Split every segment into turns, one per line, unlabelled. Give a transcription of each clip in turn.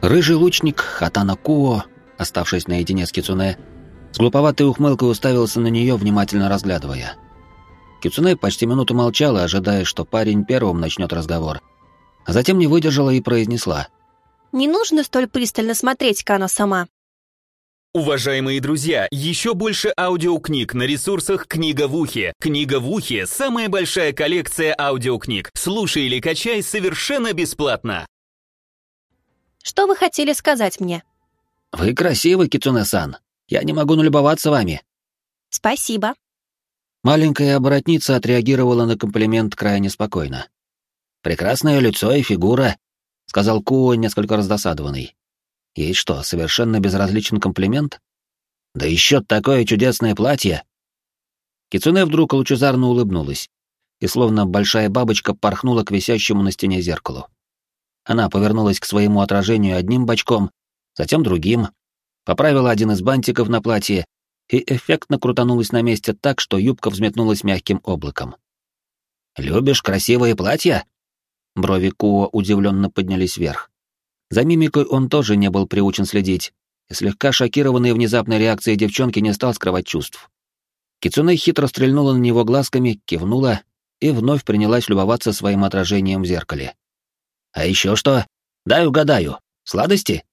Рыжий лучник Хатана Куо, оставшись наедине с Кицуне, с глуповатой ухмылкой уставился на нее, внимательно разглядывая. Кицуне почти минуту молчала, ожидая, что парень первым начнет разговор, а затем не выдержала и произнесла:
«Не нужно столь пристально смотреть, Кано-сама».
Уважаемые друзья, еще больше аудиокниг на ресурсах «Книга в ухе». «Книга в ухе» — самая большая коллекция аудиокниг. Слушай или качай совершенно бесплатно.
Что вы хотели сказать мне?
«Вы красивы, Кицуне-сан. Я не могу налюбоваться вами».
Спасибо.
Маленькая оборотница отреагировала на комплимент крайне спокойно. «Прекрасное лицо и фигура», — сказал Куо, несколько раздосадованный. Ей что, совершенно безразличен комплимент? Да еще такое чудесное платье! Кицуне вдруг лучезарно улыбнулась и, словно большая бабочка, порхнула к висящему на стене зеркалу. Она повернулась к своему отражению одним бочком, затем другим, поправила один из бантиков на платье и эффектно крутанулась на месте так, что юбка взметнулась мягким облаком. «Любишь красивые платья?» Брови Куо удивленно поднялись вверх. За мимикой он тоже не был приучен следить, и слегка шокированный внезапной реакцией девчонки не стал скрывать чувств. Кицуне хитро стрельнула на него глазками, кивнула и вновь принялась любоваться своим отражением в зеркале. «А еще что? Дай угадаю. Сладости?»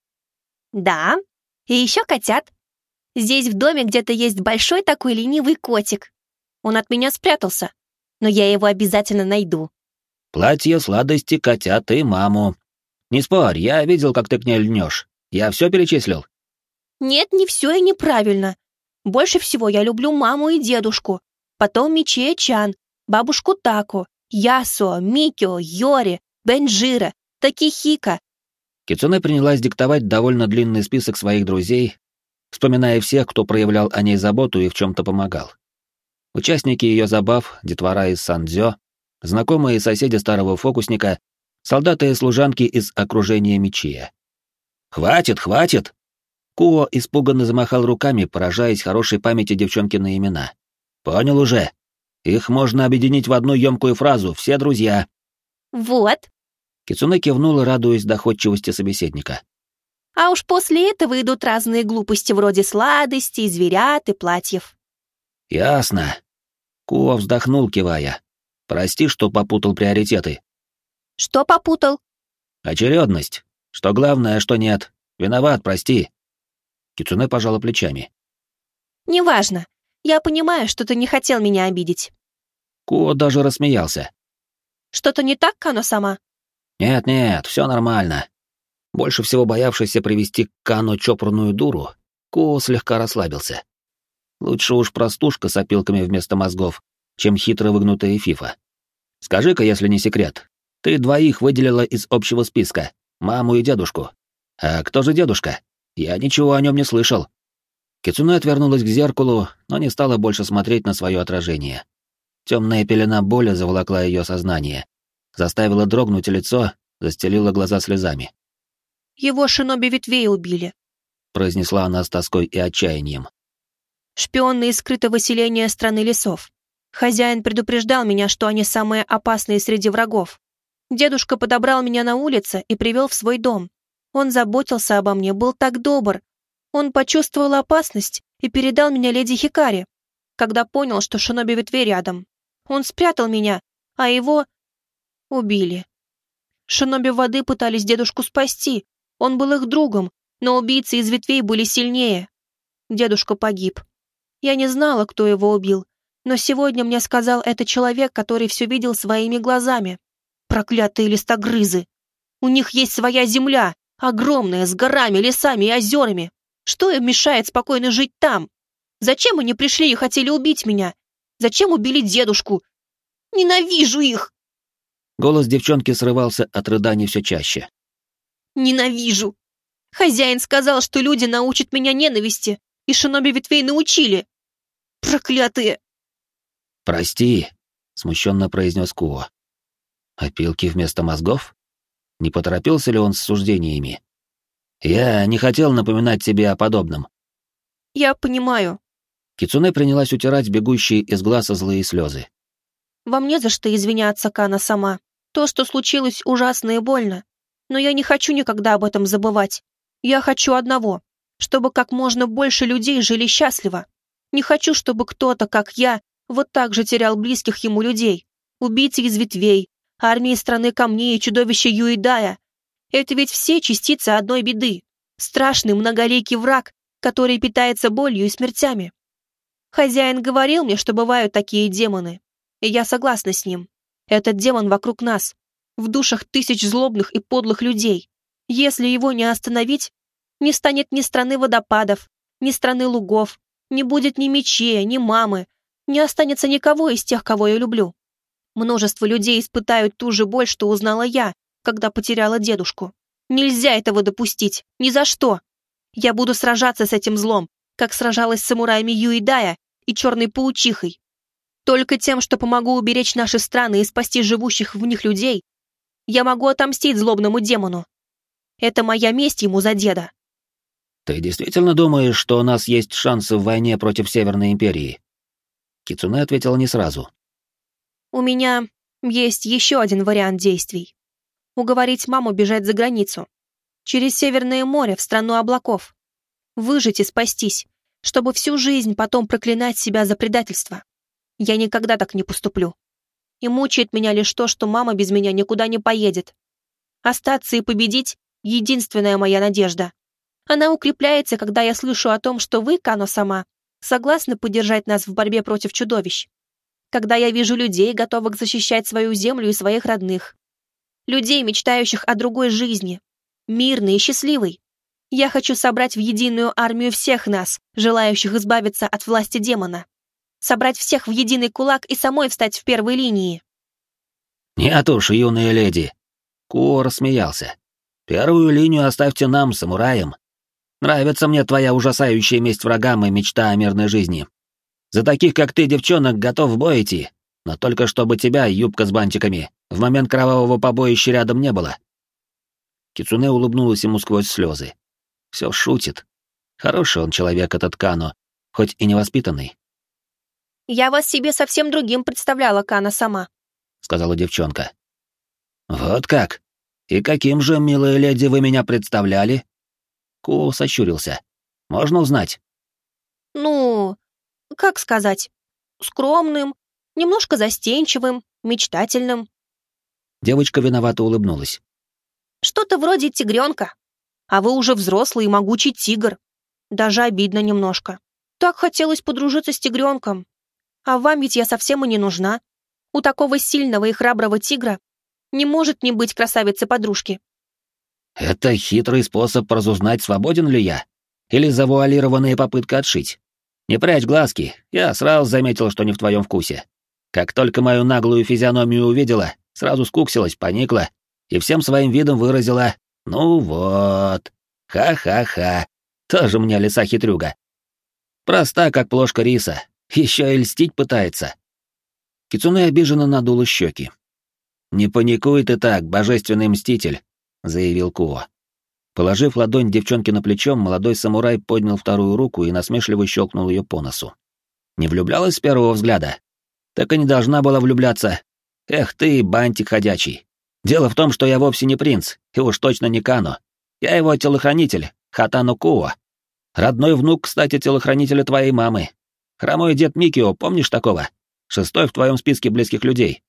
Да, и еще котят. Здесь в доме где-то есть большой такой ленивый котик. Он от меня спрятался, но я его обязательно найду.
«Платье, сладости, котят и маму. Не спорь, я видел, как ты к ней льнешь. Я все перечислил?»
Нет, не все и неправильно. Больше всего я люблю маму и дедушку, потом Мичие-чан, бабушку Таку, Ясуо, Микио, Йори, Бенджира, Такихика.
Кицуне принялась диктовать довольно длинный список своих друзей, вспоминая всех, кто проявлял о ней заботу и в чем-то помогал. Участники ее забав, детвора из Сандзё, знакомые и соседи старого фокусника, солдаты и служанки из окружения Мичия. «Хватит, хватит!» Куо испуганно замахал руками, поражаясь хорошей памяти девчонки на имена. «Понял уже. Их можно объединить в одну емкую фразу «все друзья».
Вот.
Кицуне кивнула, радуясь доходчивости собеседника.
А уж после этого идут разные глупости вроде сладостей, зверят и платьев.
«Ясно». Куо вздохнул, кивая. «Прости, что попутал приоритеты».
Что попутал?
«Очередность. Что главное, а что нет. Виноват, прости». Кицуне пожала плечами.
Неважно. Я понимаю, что ты не хотел меня обидеть.
Куо даже рассмеялся.
Что-то не так, Кано-сама?
«Нет-нет, все нормально». Больше всего боявшийся привести к Кано чопорную дуру, Куо слегка расслабился. Лучше уж простушка с опилками вместо мозгов, чем хитро выгнутая фифа. «Скажи-ка, если не секрет, ты двоих выделила из общего списка, маму и дедушку. А кто же дедушка? Я ничего о нем не слышал». Кицуне отвернулась к зеркалу, но не стала больше смотреть на свое отражение. Темная пелена боли заволокла ее сознание, заставила дрогнуть лицо, застелила глаза слезами.
Его шиноби ветвей убили,
Произнесла она с тоской и отчаянием.
шпионы из скрытого селения страны лесов. Хозяин предупреждал меня, что они самые опасные среди врагов. Дедушка подобрал меня на улице и привел в свой дом. Он заботился обо мне, был так добр. Он почувствовал опасность и передал меня леди Хикари. Когда понял, что шиноби ветвей рядом, он спрятал меня, а его убили. Шиноби воды пытались дедушку спасти. Он был их другом, но убийцы из ветвей были сильнее. Дедушка погиб. Я не знала, кто его убил, но сегодня мне сказал это человек, который все видел своими глазами. Проклятые листогрызы! У них есть своя земля, огромная, с горами, лесами и озерами. Что им мешает спокойно жить там? Зачем они пришли и хотели убить меня? Зачем убили дедушку? Ненавижу их!
Голос девчонки срывался от рыданий все чаще.
Ненавижу! Хозяин сказал, что люди научат меня ненависти, и шиноби ветвей научили. Проклятые!
«Прости», — смущенно произнес Куо. «Опилки вместо мозгов? Не поторопился ли он с суждениями? Я не хотел напоминать тебе о подобном».
Я понимаю.
Кицуне принялась утирать бегущие из глаза злые слезы.
Вам не за что извиняться, Кана-сама. То, что случилось, ужасно и больно. Но я не хочу никогда об этом забывать. Я хочу одного, чтобы как можно больше людей жили счастливо. Не хочу, чтобы кто-то, как я, вот так же терял близких ему людей. Убийцы из ветвей, армии страны камней и чудовища Юидая. Это ведь все частицы одной беды. Страшный многоликий враг, который питается болью и смертями. Хозяин говорил мне, что бывают такие демоны, и я согласна с ним. Этот демон вокруг нас, в душах тысяч злобных и подлых людей. Если его не остановить, не станет ни страны водопадов, ни страны лугов, не будет ни мечей, ни мамы, не останется никого из тех, кого я люблю. Множество людей испытают ту же боль, что узнала я, когда потеряла дедушку. Нельзя этого допустить, ни за что. Я буду сражаться с этим злом, как сражалась с самураями Юидая и черной паучихой. Только тем, что помогу уберечь наши страны и спасти живущих в них людей, я могу отомстить злобному демону. Это моя месть ему за деда.
Ты действительно думаешь, что у нас есть шансы в войне против Северной Империи? Кицуне ответила не сразу.
У меня есть еще один вариант действий. Уговорить маму бежать за границу. Через Северное море, в страну облаков. Выжить и спастись, чтобы всю жизнь потом проклинать себя за предательство. Я никогда так не поступлю. И мучает меня лишь то, что мама без меня никуда не поедет. Остаться и победить — единственная моя надежда. Она укрепляется, когда я слышу о том, что вы, Кано-сама, согласны поддержать нас в борьбе против чудовищ. Когда я вижу людей, готовых защищать свою землю и своих родных. Людей, мечтающих о другой жизни, мирной и счастливой. Я хочу собрать в единую армию всех нас, желающих избавиться от власти демона. Собрать всех в единый кулак и самой встать в первой линии.
Нет уж, юная леди. Куо рассмеялся. Первую линию оставьте нам, самураям. Нравится мне твоя ужасающая месть врагам и мечта о мирной жизни. За таких, как ты, девчонок, готов в бой идти, но только чтобы тебя, юбка с бантиками, в момент кровавого побоища рядом не было. Кицуне улыбнулась ему сквозь слезы. Все шутит. Хороший он человек, этот Кано, хоть и невоспитанный.
«Я вас себе совсем другим представляла, Кано-сама»,
— сказала девчонка. «Вот как? И каким же, милая леди, вы меня представляли?» Куо сощурился. «Можно узнать?»
«Ну, как сказать? Скромным, немножко застенчивым, мечтательным».
Девочка виновато улыбнулась.
«Что-то вроде тигренка. А вы уже взрослый и могучий тигр. Даже обидно немножко. Так хотелось подружиться с тигренком. А вам ведь я совсем и не нужна. У такого сильного и храброго тигра не может не быть красавицы-подружки».
«Это хитрый способ разузнать, свободен ли я? Или завуалированная попытка отшить? Не прячь глазки, я сразу заметил, что не в твоем вкусе. Как только мою наглую физиономию увидела, сразу скуксилась, поникла и всем своим видом выразила: «Ну вот, ха-ха-ха, тоже мне лиса-хитрюга. Проста, как плошка риса, еще и льстить пытается». Кицуне обиженно надула щеки. «Не паникуй ты так, божественный мститель», — заявил Куо. Положив ладонь девчонке на плечо, молодой самурай поднял вторую руку и насмешливо щелкнул ее по носу. «Не влюблялась с первого взгляда? Так и не должна была влюбляться. Эх ты, бантик ходячий. Дело в том, что я вовсе не принц, и уж точно не Кано. Я его телохранитель, Хатано Куо. Родной внук, кстати, телохранителя твоей мамы. Хромой дед Микио, помнишь такого? 6-й в твоем списке близких людей».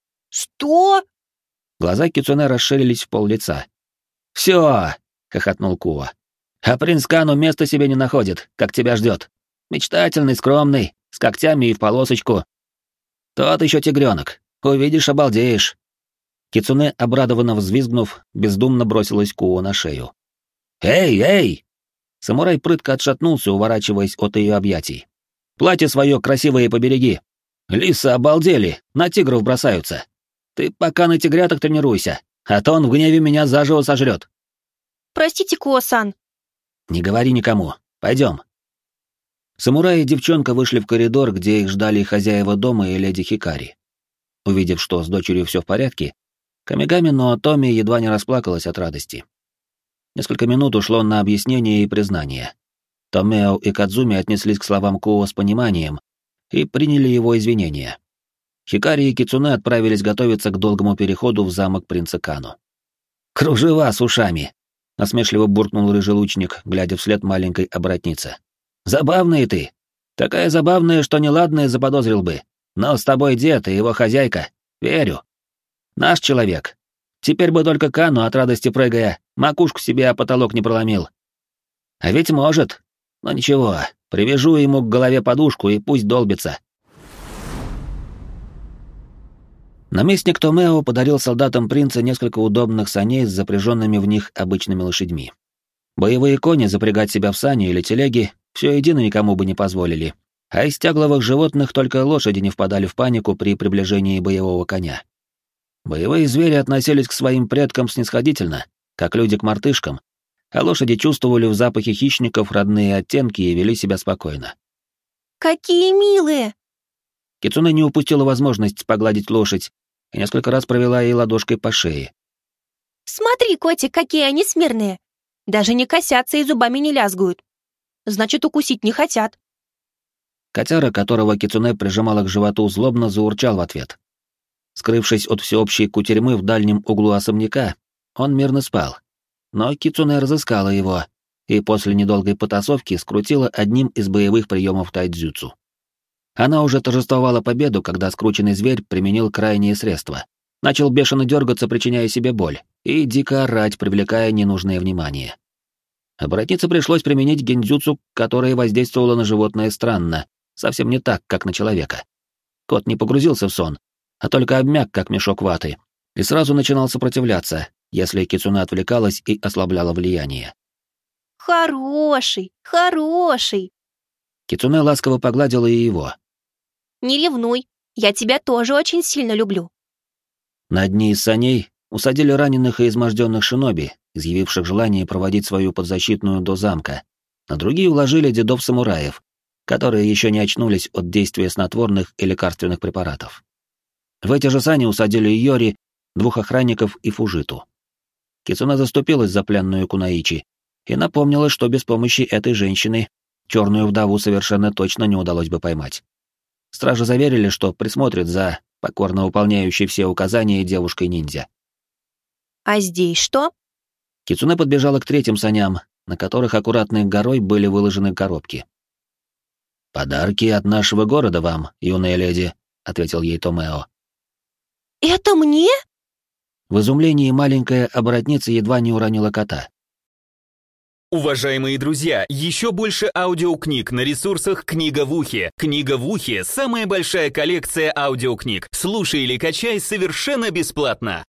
«Что?»
Глаза Кицуне расширились в пол-лица. «Все!» — хохотнул Куо. «А принц Кану места себе не находит, как тебя ждет. Мечтательный, скромный, с когтями и в полосочку. Тот еще тигренок. Увидишь, обалдеешь». Кицуне, обрадованно взвизгнув, бездумно бросилась Куо на шею. «Эй, эй!» Самурай прытко отшатнулся, уворачиваясь от ее объятий. «Платье свое красивое побереги. Лисы обалдели, на тигров бросаются. Ты пока на тигрятах тренируйся, а то он в гневе меня заживо сожрет».
«Простите, Куо-сан».
«Не говори никому. Пойдем». Самурай и девчонка вышли в коридор, где их ждали хозяева дома и леди Хикари. Увидев, что с дочерью все в порядке, Камигами Ноотоми едва не расплакалась от радости. Несколько минут ушло на объяснение и признание. Томео и Кадзуми отнеслись к словам Куо с пониманием и приняли его извинения. Хикари и Кицуне отправились готовиться к долгому переходу в замок принца Кану. «Кружева с ушами!» — насмешливо буркнул рыжий лучник, глядя вслед маленькой оборотнице. «Забавная ты! Такая забавная, что неладное заподозрил бы. Но с тобой дед и его хозяйка. Верю. Наш человек. Теперь бы только Кану от радости прыгая, макушку себе о потолок не проломил. А ведь может. Но ничего, привяжу ему к голове подушку и пусть долбится». Наместник Томео подарил солдатам принца несколько удобных саней с запряженными в них обычными лошадьми. Боевые кони запрягать себя в сани или телеги все едино никому бы не позволили, а из тягловых животных только лошади не впадали в панику при приближении боевого коня. Боевые звери относились к своим предкам снисходительно, как люди к мартышкам, а лошади чувствовали в запахе хищников родные оттенки и вели себя спокойно.
«Какие милые!»
Кицуне не упустила возможность погладить лошадь и несколько раз провела ей ладошкой по шее.
«Смотри, котик, какие они смирные! Даже не косятся и зубами не лязгают. Значит, укусить не хотят».
Котяра, которого Кицуне прижимала к животу, злобно заурчал в ответ. Скрывшись от всеобщей кутерьмы в дальнем углу особняка, он мирно спал. Но Кицуне разыскала его и после недолгой потасовки скрутила одним из боевых приемов тайцзюцу. Она уже торжествовала победу, когда скрученный зверь применил крайние средства. Начал бешено дергаться, причиняя себе боль, и дико орать, привлекая ненужное внимание. Оборотнице пришлось применить гендзюцу, которое воздействовало на животное странно, совсем не так, как на человека. Кот не погрузился в сон, а только обмяк, как мешок ваты, и сразу начинал сопротивляться, если Кицуне отвлекалась и ослабляла влияние.
«Хороший, хороший!»
Кицуне ласково погладила и его.
«Не ревнуй, я тебя тоже очень сильно люблю».
На одни из саней усадили раненых и изможденных шиноби, изъявивших желание проводить свою подзащитную до замка. На другие уложили дедов-самураев, которые еще не очнулись от действия снотворных и лекарственных препаратов. В эти же сани усадили Йори, 2 охранников и Фужиту. Кицуне заступилась за пленную Кунаичи и напомнила, что без помощи этой женщины черную вдову совершенно точно не удалось бы поймать. Стражи заверили, что присмотрят за покорно выполняющей все указания девушкой-ниндзя.
«А здесь что?»
Кицуне подбежала к 3 саням, на которых аккуратной горой были выложены коробки. «Подарки от нашего города вам, юная леди», — ответил ей Томео.
«Это мне?»
В изумлении маленькая оборотница едва не уронила кота.
Уважаемые друзья, еще больше аудиокниг на ресурсах «Книга в ухе». «Книга в ухе» — самая большая коллекция аудиокниг. Слушай или качай совершенно бесплатно.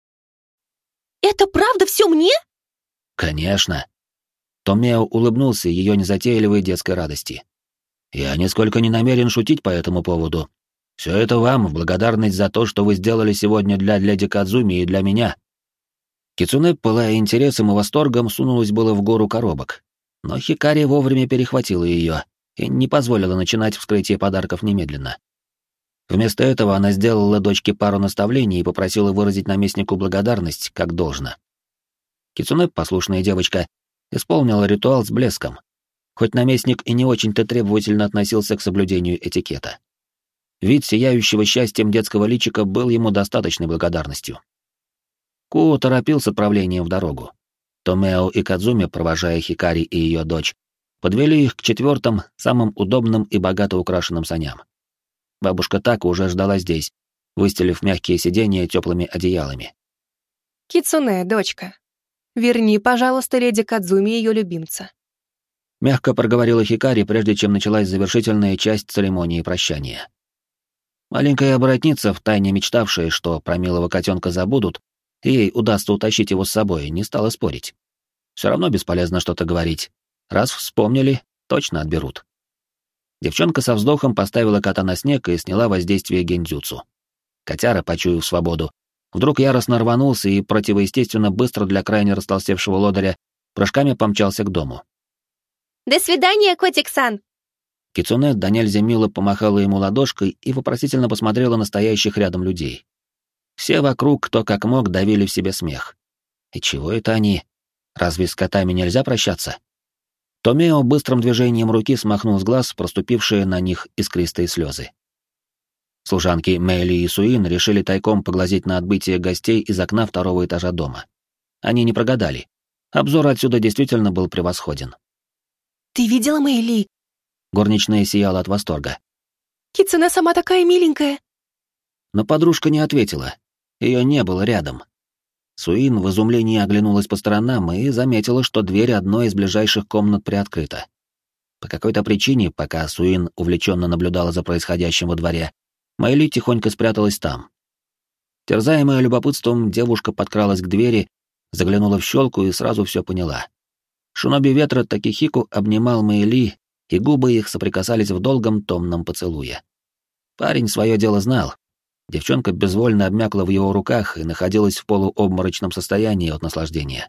«Это правда все мне?»
«Конечно». Томео улыбнулся ее незатейливой детской радости. «Я нисколько не намерен шутить по этому поводу. Все это вам в благодарность за то, что вы сделали сегодня для леди Кадзуми и для меня». Кицуне, пылая интересом и восторгом, сунулась было в гору коробок, но Хикари вовремя перехватила ее и не позволила начинать вскрытие подарков немедленно. Вместо этого она сделала дочке пару наставлений и попросила выразить наместнику благодарность, как должно. Кицуне, послушная девочка, исполнила ритуал с блеском, хоть наместник и не очень-то требовательно относился к соблюдению этикета. Вид сияющего счастьем детского личика был ему достаточной благодарностью. Куо торопил с отправлением в дорогу. Томео и Кадзуми, провожая Хикари и ее дочь, подвели их к 4, самым удобным и богато украшенным саням. Бабушка Така уже ждала здесь, выстелив мягкие сиденья теплыми одеялами.
«Кицуне, дочка, верни, пожалуйста, леди Кадзуми ее любимца».
Мягко проговорила Хикари, прежде чем началась завершительная часть церемонии прощания. Маленькая оборотница, втайне мечтавшая, что про милого котенка забудут, и ей удастся утащить его с собой, не стала спорить. Все равно бесполезно что-то говорить. Раз вспомнили, точно отберут. Девчонка со вздохом поставила кота на снег и сняла воздействие гендзюцу. Котяра, почуяв свободу, вдруг яростно рванулся и противоестественно быстро для крайне растолстевшего лодыря прыжками помчался к дому.
«До свидания, котик-сан!»
Кицуне до нельзя мило помахала ему ладошкой и вопросительно посмотрела на стоящих рядом людей. Все вокруг, кто как мог, давили в себе смех. И чего это они? Разве с котами нельзя прощаться? Томео быстрым движением руки смахнул с глаз проступившие на них искристые слезы. Служанки Мэйли и Суин решили тайком поглазеть на отбытие гостей из окна 2-го этажа дома. Они не прогадали. Обзор отсюда действительно был превосходен.
«Ты видела Мэйли?»
Горничная сияла от восторга.
«Кицуне сама такая миленькая!»
Но подружка не ответила. Ее не было рядом. Суин в изумлении оглянулась по сторонам и заметила, что дверь одной из ближайших комнат приоткрыта. По какой-то причине, пока Суин увлеченно наблюдала за происходящим во дворе, Мэйли тихонько спряталась там. Терзаемая любопытством, девушка подкралась к двери, заглянула в щелку и сразу все поняла. Шиноби ветра Такихику обнимал Мэйли, и губы их соприкасались в долгом томном поцелуе. Парень свое дело знал. Девчонка безвольно обмякла в его руках и находилась в полуобморочном состоянии от наслаждения.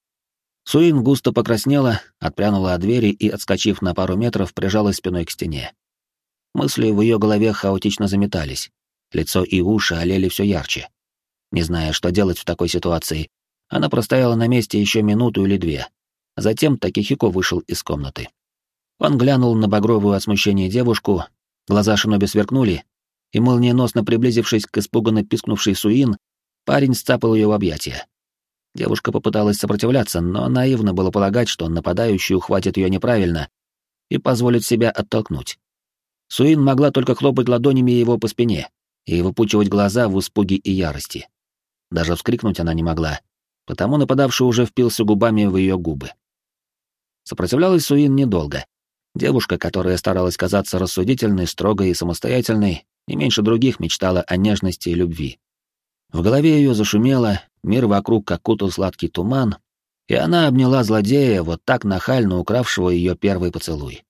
Суин густо покраснела, отпрянула от двери и, отскочив на пару метров, прижалась спиной к стене. Мысли в ее голове хаотично заметались. Лицо и уши олели все ярче. Не зная, что делать в такой ситуации, она простояла на месте еще минуту или две. Затем Такихико вышел из комнаты. Он глянул на багровую от смущения девушку, глаза Шиноби сверкнули, и, молниеносно приблизившись к испуганно пискнувшей Суин, парень сцапал ее в объятия. Девушка попыталась сопротивляться, но наивно было полагать, что нападающий ухватит ее неправильно и позволит себя оттолкнуть. Суин могла только хлопать ладонями его по спине и выпучивать глаза в испуге и ярости. Даже вскрикнуть она не могла, потому нападавший уже впился губами в ее губы. Сопротивлялась Суин недолго. Девушка, которая старалась казаться рассудительной, строгой и самостоятельной, не меньше других мечтала о нежности и любви. В голове ее зашумело, мир вокруг окутал сладкий туман, и она обняла злодея, вот так нахально укравшего ее первый поцелуй.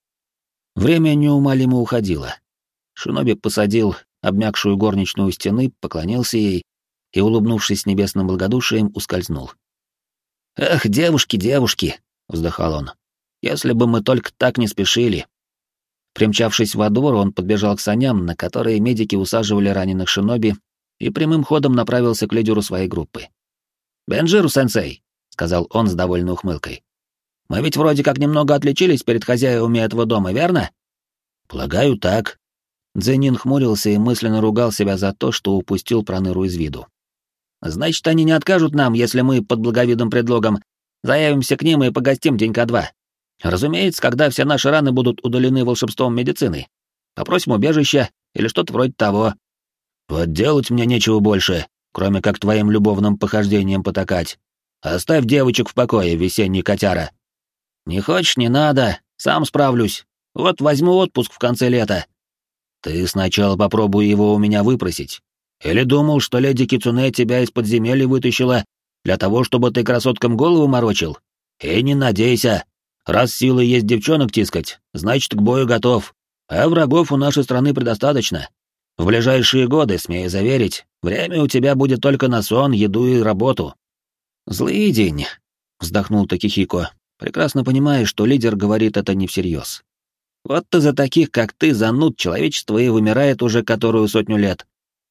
Время неумолимо уходило. Шиноби посадил обмякшую горничную у стены, поклонился ей и, улыбнувшись небесным благодушием, ускользнул. «Эх, девушки, девушки!» — вздыхал он. «Если бы мы только так не спешили!» Примчавшись во двор, он подбежал к саням, на которые медики усаживали раненых шиноби, и прямым ходом направился к лидеру своей группы. «Бенджиру-сенсей!» — сказал он с довольной ухмылкой. «Мы ведь вроде как немного отличились перед хозяевами этого дома, верно?» «Полагаю, так». Дзенин хмурился и мысленно ругал себя за то, что упустил Проныру из виду. «Значит, они не откажут нам, если мы под благовидным предлогом заявимся к ним и погостим денька два. Разумеется, когда все наши раны будут удалены волшебством медицины. Попросим убежища или что-то вроде того. Вот делать мне нечего больше, кроме как твоим любовным похождениям потакать. Оставь девочек в покое, весенний котяра. Не хочешь, не надо, сам справлюсь. Вот возьму отпуск в конце лета. Ты сначала попробуй его у меня выпросить. Или думал, что леди Кицуне тебя из подземелья вытащила для того, чтобы ты красоткам голову морочил? И не надейся. Раз силы есть девчонок тискать, значит, к бою готов. А врагов у нашей страны предостаточно. В ближайшие годы, смею заверить, время у тебя будет только на сон, еду и работу. Злый день, вздохнул Такихико, прекрасно понимая, что лидер говорит это не всерьез. Вот из-за таких, как ты, зануд, человечество и вымирает уже которую сотню лет.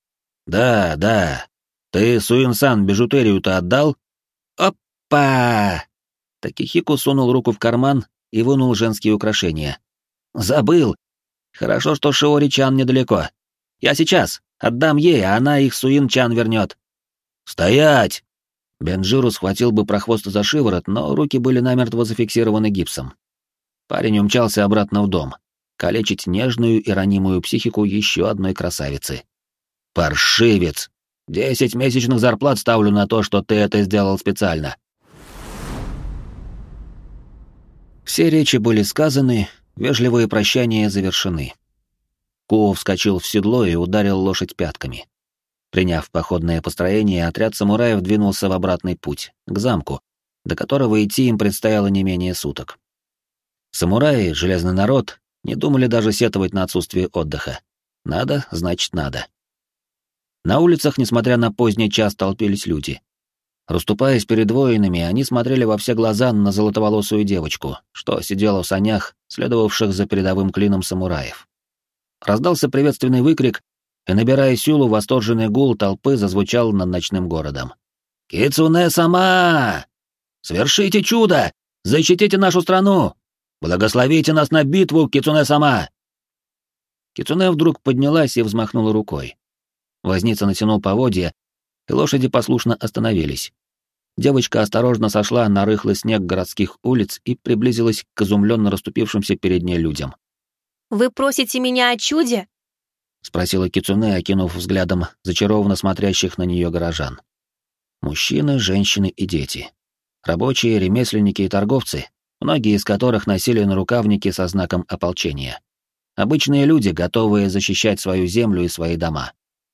Да, да. Ты Суин-сан бижутерию-то отдал? Опа! Такихико сунул руку в карман и вынул женские украшения. Забыл. Хорошо, что Шиори-чан недалеко. Я сейчас. Отдам ей, а она их Суин-чан вернет. Стоять! Бенджиру схватил бы прохвоста за шиворот, но руки были намертво зафиксированы гипсом. Парень умчался обратно в дом, калечить нежную и ранимую психику еще одной красавицы. Паршивец! 10 месячных зарплат ставлю на то, что ты это сделал специально. Все речи были сказаны, вежливые прощания завершены. Куо вскочил в седло и ударил лошадь пятками. Приняв походное построение, отряд самураев двинулся в обратный путь, к замку, до которого идти им предстояло не менее суток. Самураи, железный народ, не думали даже сетовать на отсутствие отдыха. Надо, значит надо. На улицах, несмотря на поздний час, толпились люди. Расступаясь перед воинами, они смотрели во все глаза на золотоволосую девочку, что сидела в санях, следовавших за передовым клином самураев. Раздался приветственный выкрик, и, набирая силу, восторженный гул толпы зазвучал над ночным городом. «Кицуне-сама! Свершите чудо! Защитите нашу страну! Благословите нас на битву, Кицуне-сама!» Кицуне вдруг поднялась и взмахнула рукой. Возница натянул поводья, и лошади послушно остановились. девочка осторожно сошла на рыхлый снег городских улиц и приблизилась к изумленно расступившимся перед ней людям.
«Вы просите меня о чуде?»
— спросила Кицуне, окинув взглядом зачарованно смотрящих на нее горожан. Мужчины, женщины и дети. Рабочие, ремесленники и торговцы, многие из которых носили нарукавники со знаком ополчения. Обычные люди, готовые защищать свою землю и свои дома.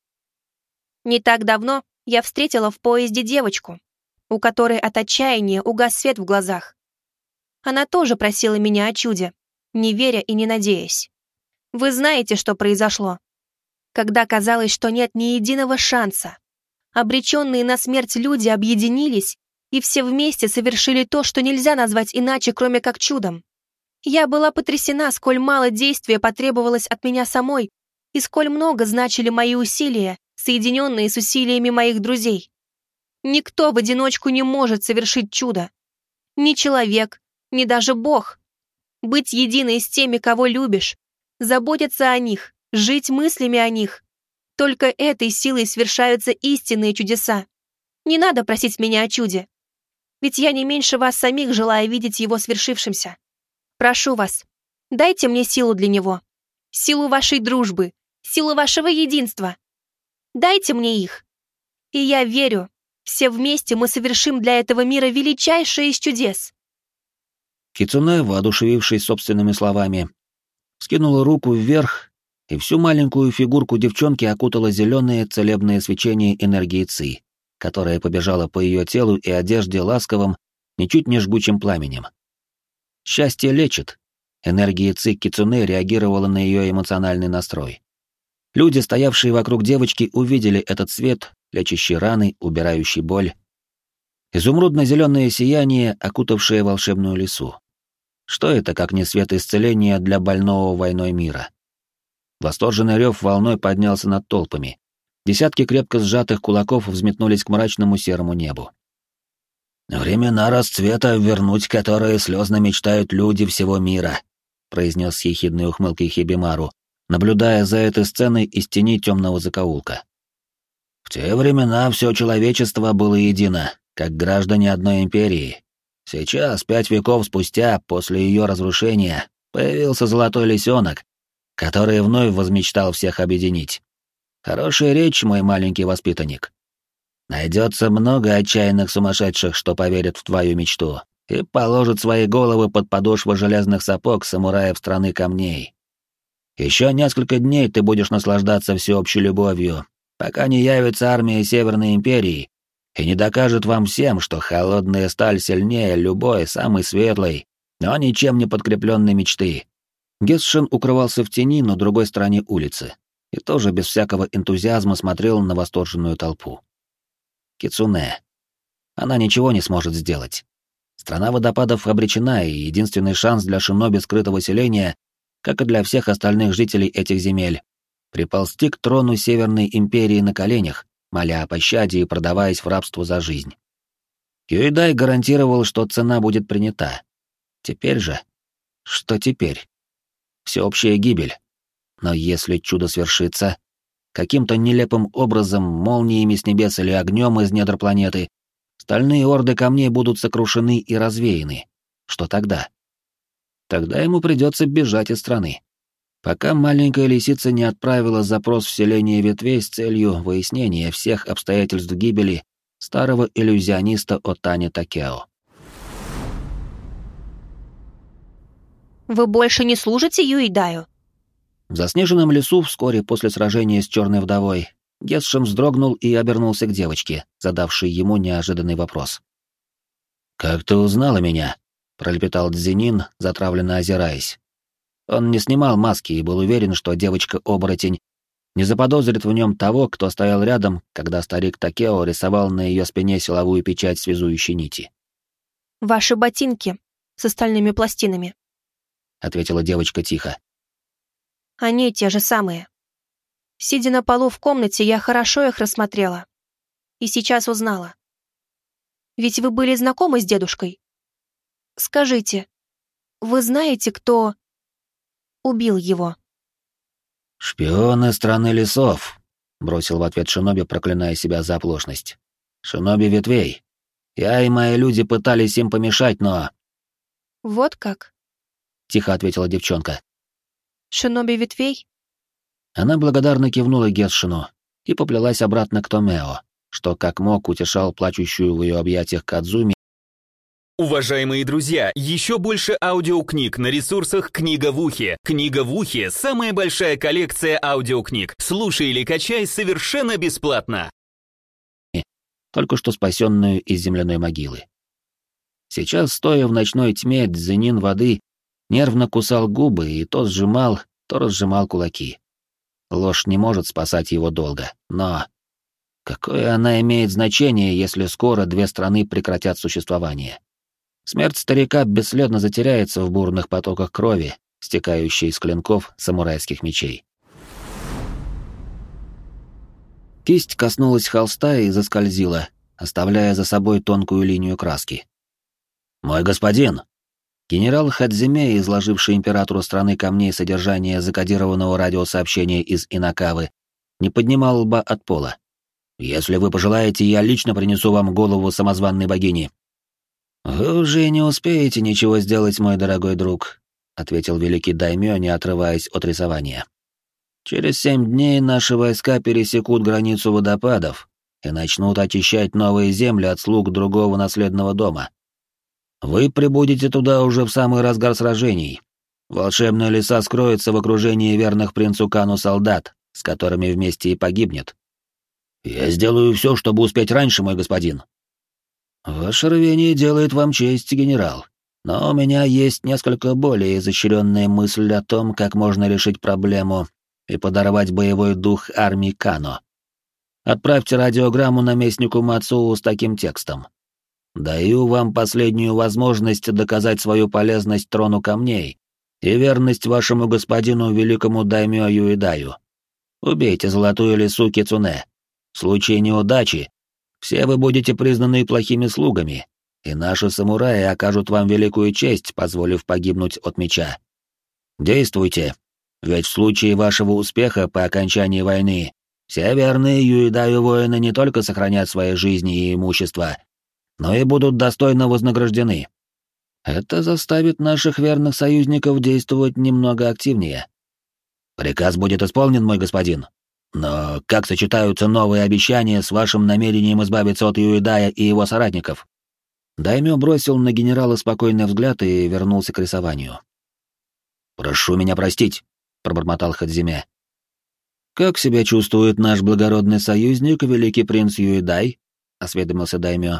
Не так давно я встретила в поезде девочку, у которой от отчаяния угас свет в глазах. Она тоже просила меня о чуде, не веря и не надеясь. Вы знаете, что произошло? Когда казалось, что нет ни единого шанса, обреченные на смерть люди объединились и все вместе совершили то, что нельзя назвать иначе, кроме как чудом. Я была потрясена, сколь мало действия потребовалось от меня самой и сколь много значили мои усилия, соединенные с усилиями моих друзей. Никто в одиночку не может совершить чудо. Ни человек, ни даже Бог. Быть единой с теми, кого любишь, заботиться о них, жить мыслями о них. Только этой силой свершаются истинные чудеса. Не надо просить меня о чуде. Ведь я не меньше вас самих желаю видеть его свершившимся. Прошу вас, дайте мне силу для него. Силу вашей дружбы, силу вашего единства. Дайте мне их. И я верю, все вместе мы совершим для этого мира величайшее из чудес.
Кицуне, воодушевившись собственными словами, скинула руку вверх, и всю маленькую фигурку девчонки окутало зеленое целебное свечение энергии Ци, которое побежало по ее телу и одежде ласковым, ничуть не жгучим пламенем. Счастье лечит. Энергия Ци Кицуне реагировала на ее эмоциональный настрой. Люди, стоявшие вокруг девочки, увидели этот свет, лечащий раны, убирающий боль. Изумрудно-зеленое сияние, окутавшее волшебную лесу. Что это, как не свет исцеления для больного войной мира? Восторженный рев волной поднялся над толпами. Десятки крепко сжатых кулаков взметнулись к мрачному серому небу. «Времена расцвета вернуть, которые слезно мечтают люди всего мира», произнес с ехидной ухмылкой Хибимару, наблюдая за этой сценой из тени темного закоулка. «В те времена все человечество было едино, как граждане одной империи. Сейчас, 5 веков спустя, после ее разрушения, появился золотой лисенок, который вновь возмечтал всех объединить. Хорошая речь, мой маленький воспитанник. Найдется много отчаянных сумасшедших, что поверят в твою мечту и положат свои головы под подошвы железных сапог самураев страны камней. Еще несколько дней ты будешь наслаждаться всеобщей любовью, пока не явится армия Северной Империи и не докажет вам всем, что холодная сталь сильнее любой, самой светлой, но ничем не подкрепленной мечты». Гесшин укрывался в тени на другой стороне улицы и тоже без всякого энтузиазма смотрел на восторженную толпу. Кицуне. Она ничего не сможет сделать. Страна водопадов обречена, и единственный шанс для шиноби скрытого селения, как и для всех остальных жителей этих земель, приползти к трону Северной Империи на коленях, моля о пощаде и продаваясь в рабство за жизнь. Юэдай гарантировал, что цена будет принята. Теперь же? Что теперь? Всеобщая гибель. Но если чудо свершится, каким-то нелепым образом, молниями с небес или огнем из недр планеты, стальные орды камней будут сокрушены и развеяны. Что тогда? Тогда ему придется бежать из страны. Пока маленькая лисица не отправила запрос в селение ветвей с целью выяснения всех обстоятельств гибели старого иллюзиониста Отани Такео.
Вы больше не служите Юэдаю?
В заснеженном лесу вскоре после сражения с Черной вдовой Гесшин вздрогнул и обернулся к девочке, задавшей ему неожиданный вопрос. «Как ты узнала меня?» — пролепетал Дзинин, затравленно озираясь. Он не снимал маски и был уверен, что девочка-оборотень не заподозрит в нем того, кто стоял рядом, когда старик Такео рисовал на ее спине силовую печать связующей нити.
«Ваши ботинки с остальными пластинами»,
— ответила девочка тихо.
«Они те же самые. Сидя на полу в комнате, я хорошо их рассмотрела. И сейчас узнала. Ведь вы были знакомы с дедушкой? Скажите, вы знаете, кто убил его?»
«Шпионы страны лесов», — бросил в ответ шиноби, проклиная себя за оплошность. «Шиноби ветвей. Я и мои люди пытались им помешать, но...»
«Вот как?»
— тихо ответила девчонка.
«Шиноби ветвей?»
Она благодарно кивнула Гетшину и поплелась обратно к Томео, что как мог утешал плачущую в ее объятиях Кадзуми.
Уважаемые друзья, еще больше аудиокниг на ресурсах «Книга в ухе». «Книга в ухе» — самая большая коллекция аудиокниг. Слушай или качай совершенно бесплатно.
Только что спасенную из земляной могилы. Сейчас, стоя в ночной тьме, дзенин воды нервно кусал губы и то сжимал, то разжимал кулаки. Ложь не может спасать его долго, но... Какое она имеет значение, если скоро две страны прекратят существование? Смерть старика бесследно затеряется в бурных потоках крови, стекающей из клинков самурайских мечей. Кисть коснулась холста и заскользила, оставляя за собой тонкую линию краски. «Мой господин!» Генерал Хадзиме, изложивший императору страны камней содержание закодированного радиосообщения из Инакавы, не поднимал лба от пола. «Если вы пожелаете, я лично принесу вам голову самозванной богини». «Вы уже не успеете ничего сделать, мой дорогой друг», — ответил великий даймё, не отрываясь от рисования. «Через 7 дней наши войска пересекут границу водопадов и начнут очищать новые земли от слуг другого наследного дома. Вы прибудете туда уже в самый разгар сражений. Волшебные леса скроются в окружении верных принцу Кану солдат, с которыми вместе и погибнет. Я сделаю все, чтобы успеть раньше, мой господин». «Ваше рвение делает вам честь, генерал, но у меня есть несколько более изощренная мысль о том, как можно решить проблему и подорвать боевой дух армии Кано. Отправьте радиограмму наместнику Мацуу с таким текстом. Даю вам последнюю возможность доказать свою полезность трону камней и верность вашему господину великому даймё Юэдаю. Убейте золотую лису Кицуне. В случае неудачи все вы будете признаны плохими слугами, и наши самураи окажут вам великую честь, позволив погибнуть от меча. Действуйте, ведь в случае вашего успеха по окончании войны все верные Юэдаю воины не только сохранят свои жизни и имущество, но и будут достойно вознаграждены. Это заставит наших верных союзников действовать немного активнее. Приказ будет исполнен, мой господин. Но как сочетаются новые обещания с вашим намерением избавиться от Юэдая и его соратников?» Даймё бросил на генерала спокойный взгляд и вернулся к рисованию. «Прошу меня простить», — пробормотал Хадзиме. «Как себя чувствует наш благородный союзник, великий принц Юэдай?» — осведомился Даймё.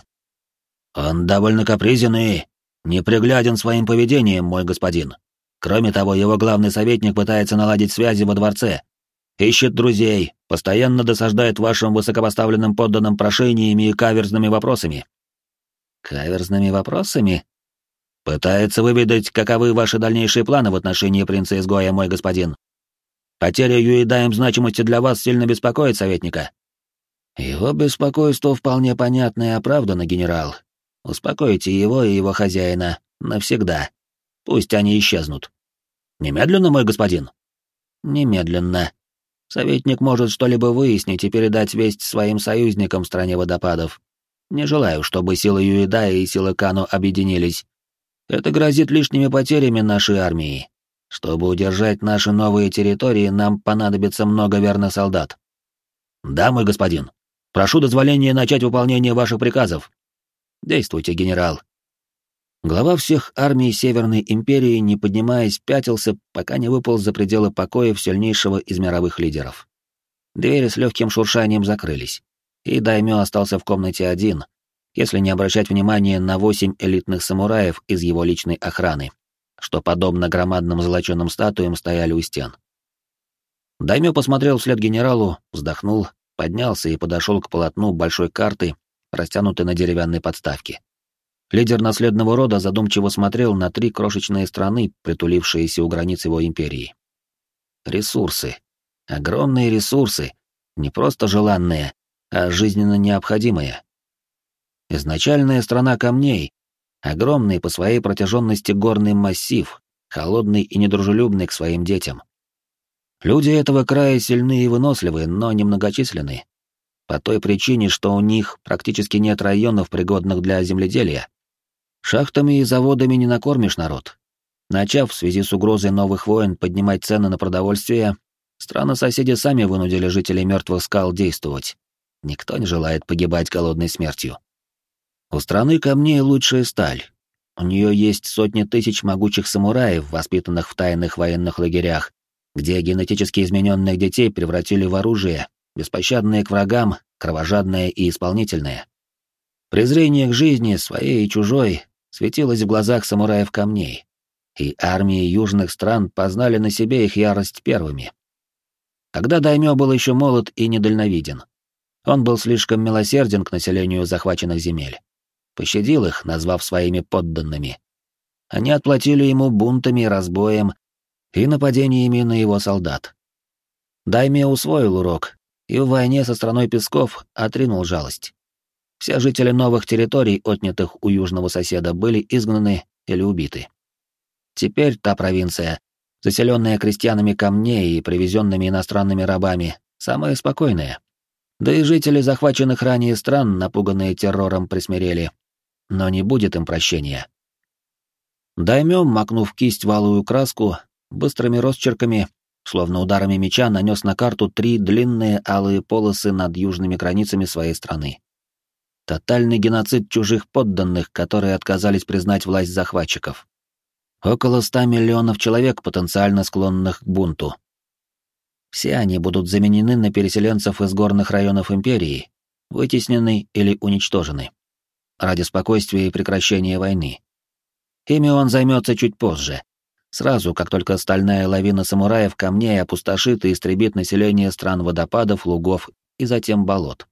«Он довольно капризен и непригляден своим поведением, мой господин. Кроме того, его главный советник пытается наладить связи во дворце. Ищет друзей, постоянно досаждает вашим высокопоставленным подданным прошениями и каверзными вопросами». «Каверзными вопросами?» «Пытается выведать, каковы ваши дальнейшие планы в отношении принца-изгоя, мой господин. Потеря Юэдаем значимости для вас сильно беспокоит советника». «Его беспокойство вполне понятно и оправдано, генерал. Успокойте его и его хозяина навсегда. Пусть они исчезнут». «Немедленно, мой господин?» «Немедленно. Советник может что-либо выяснить и передать весть своим союзникам в стране водопадов. Не желаю, чтобы силы Юэдая и силы Кано объединились. Это грозит лишними потерями нашей армии. Чтобы удержать наши новые территории, нам понадобится много верных солдат». «Да, мой господин. Прошу дозволения начать выполнение ваших приказов». «Действуйте, генерал». Глава всех армий Северной Империи, не поднимаясь, пятился, пока не выполз за пределы покоев сильнейшего из мировых лидеров. Двери с легким шуршанием закрылись, и Даймё остался в комнате один, если не обращать внимания на 8 элитных самураев из его личной охраны, что, подобно громадным золочёным статуям, стояли у стен. Даймё посмотрел вслед генералу, вздохнул, поднялся и подошел к полотну большой карты, растянутой на деревянной подставке. Лидер наследного рода задумчиво смотрел на 3 крошечные страны, притулившиеся у границ его империи. Ресурсы. Огромные ресурсы. Не просто желанные, а жизненно необходимые. Изначальная страна камней. Огромный по своей протяженности горный массив, холодный и недружелюбный к своим детям. Люди этого края сильны и выносливы, но немногочисленны. По той причине, что у них практически нет районов, пригодных для земледелия. Шахтами и заводами не накормишь народ. Начав в связи с угрозой новых войн поднимать цены на продовольствие, страны-соседи сами вынудили жителей мертвых скал действовать. Никто не желает погибать голодной смертью. У страны камней лучшая сталь. У нее есть сотни тысяч могучих самураев, воспитанных в тайных военных лагерях, где генетически измененных детей превратили в оружие, беспощадные к врагам, кровожадные и исполнительные. Презрение к жизни, своей и чужой, светилось в глазах самураев камней, и армии южных стран познали на себе их ярость первыми. Тогда даймё был еще молод и недальновиден. Он был слишком милосерден к населению захваченных земель. Пощадил их, назвав своими подданными. Они отплатили ему бунтами, разбоем и нападениями на его солдат. Даймё усвоил урок и в войне со страной песков отринул жалость. Все жители новых территорий, отнятых у южного соседа, были изгнаны или убиты. Теперь та провинция, заселенная крестьянами камней и привезенными иностранными рабами, самая спокойная. Да и жители захваченных ранее стран, напуганные террором, присмирели. Но не будет им прощения. Даймё, макнув кисть в алую краску, быстрыми росчерками, словно ударами меча, нанес на карту 3 длинные алые полосы над южными границами своей страны. Тотальный геноцид чужих подданных, которые отказались признать власть захватчиков. Около 100 миллионов человек, потенциально склонных к бунту. Все они будут заменены на переселенцев из горных районов империи, вытеснены или уничтожены. Ради спокойствия и прекращения войны. Ими он займется чуть позже, сразу, как только стальная лавина самураев камней опустошит и истребит население стран водопадов, лугов и затем болот.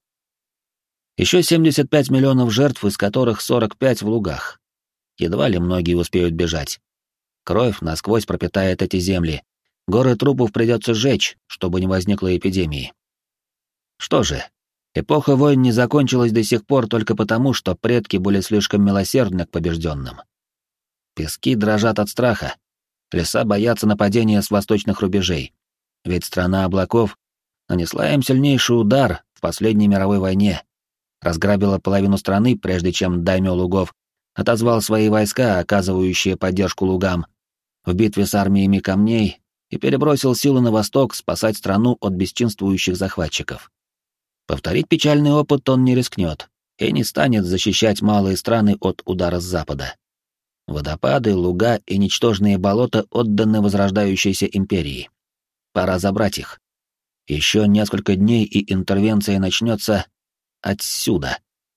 Еще 75 миллионов жертв, из которых 45 в лугах. Едва ли многие успеют бежать. Кровь насквозь пропитает эти земли. Горы трупов придется сжечь, чтобы не возникло эпидемии. Что же, эпоха войн не закончилась до сих пор только потому, что предки были слишком милосердны к побежденным. Пески дрожат от страха. Леса боятся нападения с восточных рубежей. Ведь страна облаков нанесла им сильнейший удар в последней мировой войне. Разграбила половину страны, прежде чем даймё лугов отозвал свои войска, оказывающие поддержку лугам, в битве с армиями камней и перебросил силы на восток спасать страну от бесчинствующих захватчиков. Повторить печальный опыт он не рискнет и не станет защищать малые страны от удара с запада. Водопады, луга и ничтожные болота отданы возрождающейся империи. Пора забрать их. Еще несколько дней, и интервенция начнется отсюда.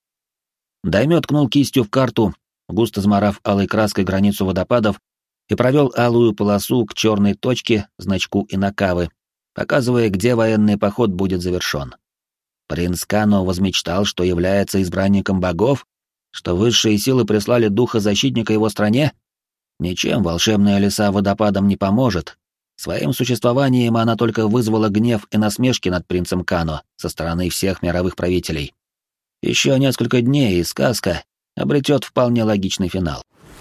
Даймё ткнул кистью в карту, густо замарав алой краской границу водопадов, и провел алую полосу к черной точке, значку Инакавы, показывая, где военный поход будет завершен. Принц Кано возмечтал, что является избранником богов, что высшие силы прислали духа-защитника его стране? Ничем волшебная лиса водопадам не поможет. Своим существованием она только вызвала гнев и насмешки над принцем Кано со стороны всех мировых правителей. Еще несколько дней, и сказка обретет вполне логичный финал.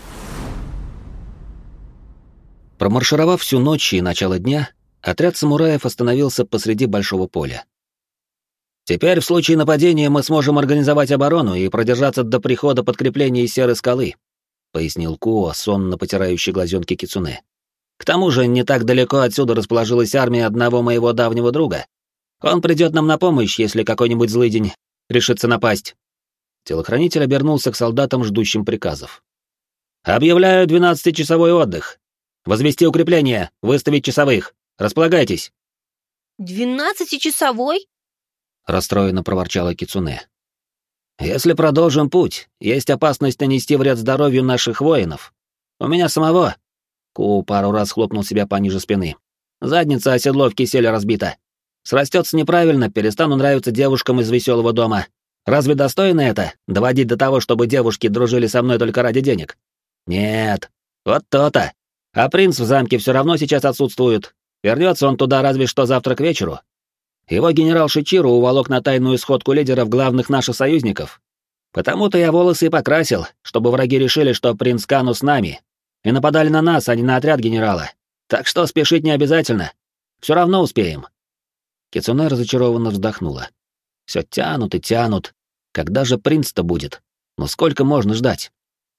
Промаршировав всю ночь и начало дня, отряд самураев остановился посреди большого поля. «Теперь в случае нападения мы сможем организовать оборону и продержаться до прихода подкрепления из Серой скалы», — пояснил Куо, сонно потирающий глазенки Кицуне. «К тому же не так далеко отсюда расположилась армия одного моего давнего друга. Он придет нам на помощь, если какой-нибудь злыдень решится напасть». Телохранитель обернулся к солдатам, ждущим приказов. «Объявляю 12-часовой отдых. Возвести укрепление, выставить часовых. Располагайтесь».
12-часовой?
Расстроенно проворчала Кицуне. «Если продолжим путь, есть опасность нанести вред здоровью наших воинов. У меня самого...» Ку пару раз хлопнул себя пониже спины. «Задница о седло в киселе разбита. Срастется неправильно, перестану нравиться девушкам из веселого дома. Разве достойно это, доводить до того, чтобы девушки дружили со мной только ради денег? Нет, вот то-то. А принц в замке все равно сейчас отсутствует. Вернется он туда разве что завтра к вечеру. Его генерал Шичиро уволок на тайную сходку лидеров главных наших союзников. Потому-то я волосы и покрасил, чтобы враги решили, что принц Кану с нами, и нападали на нас, а не на отряд генерала. Так что спешить не обязательно. Все равно успеем». Кицуне разочарованно вздохнула. Все тянут и тянут. Когда же принц-то будет? Ну сколько можно ждать?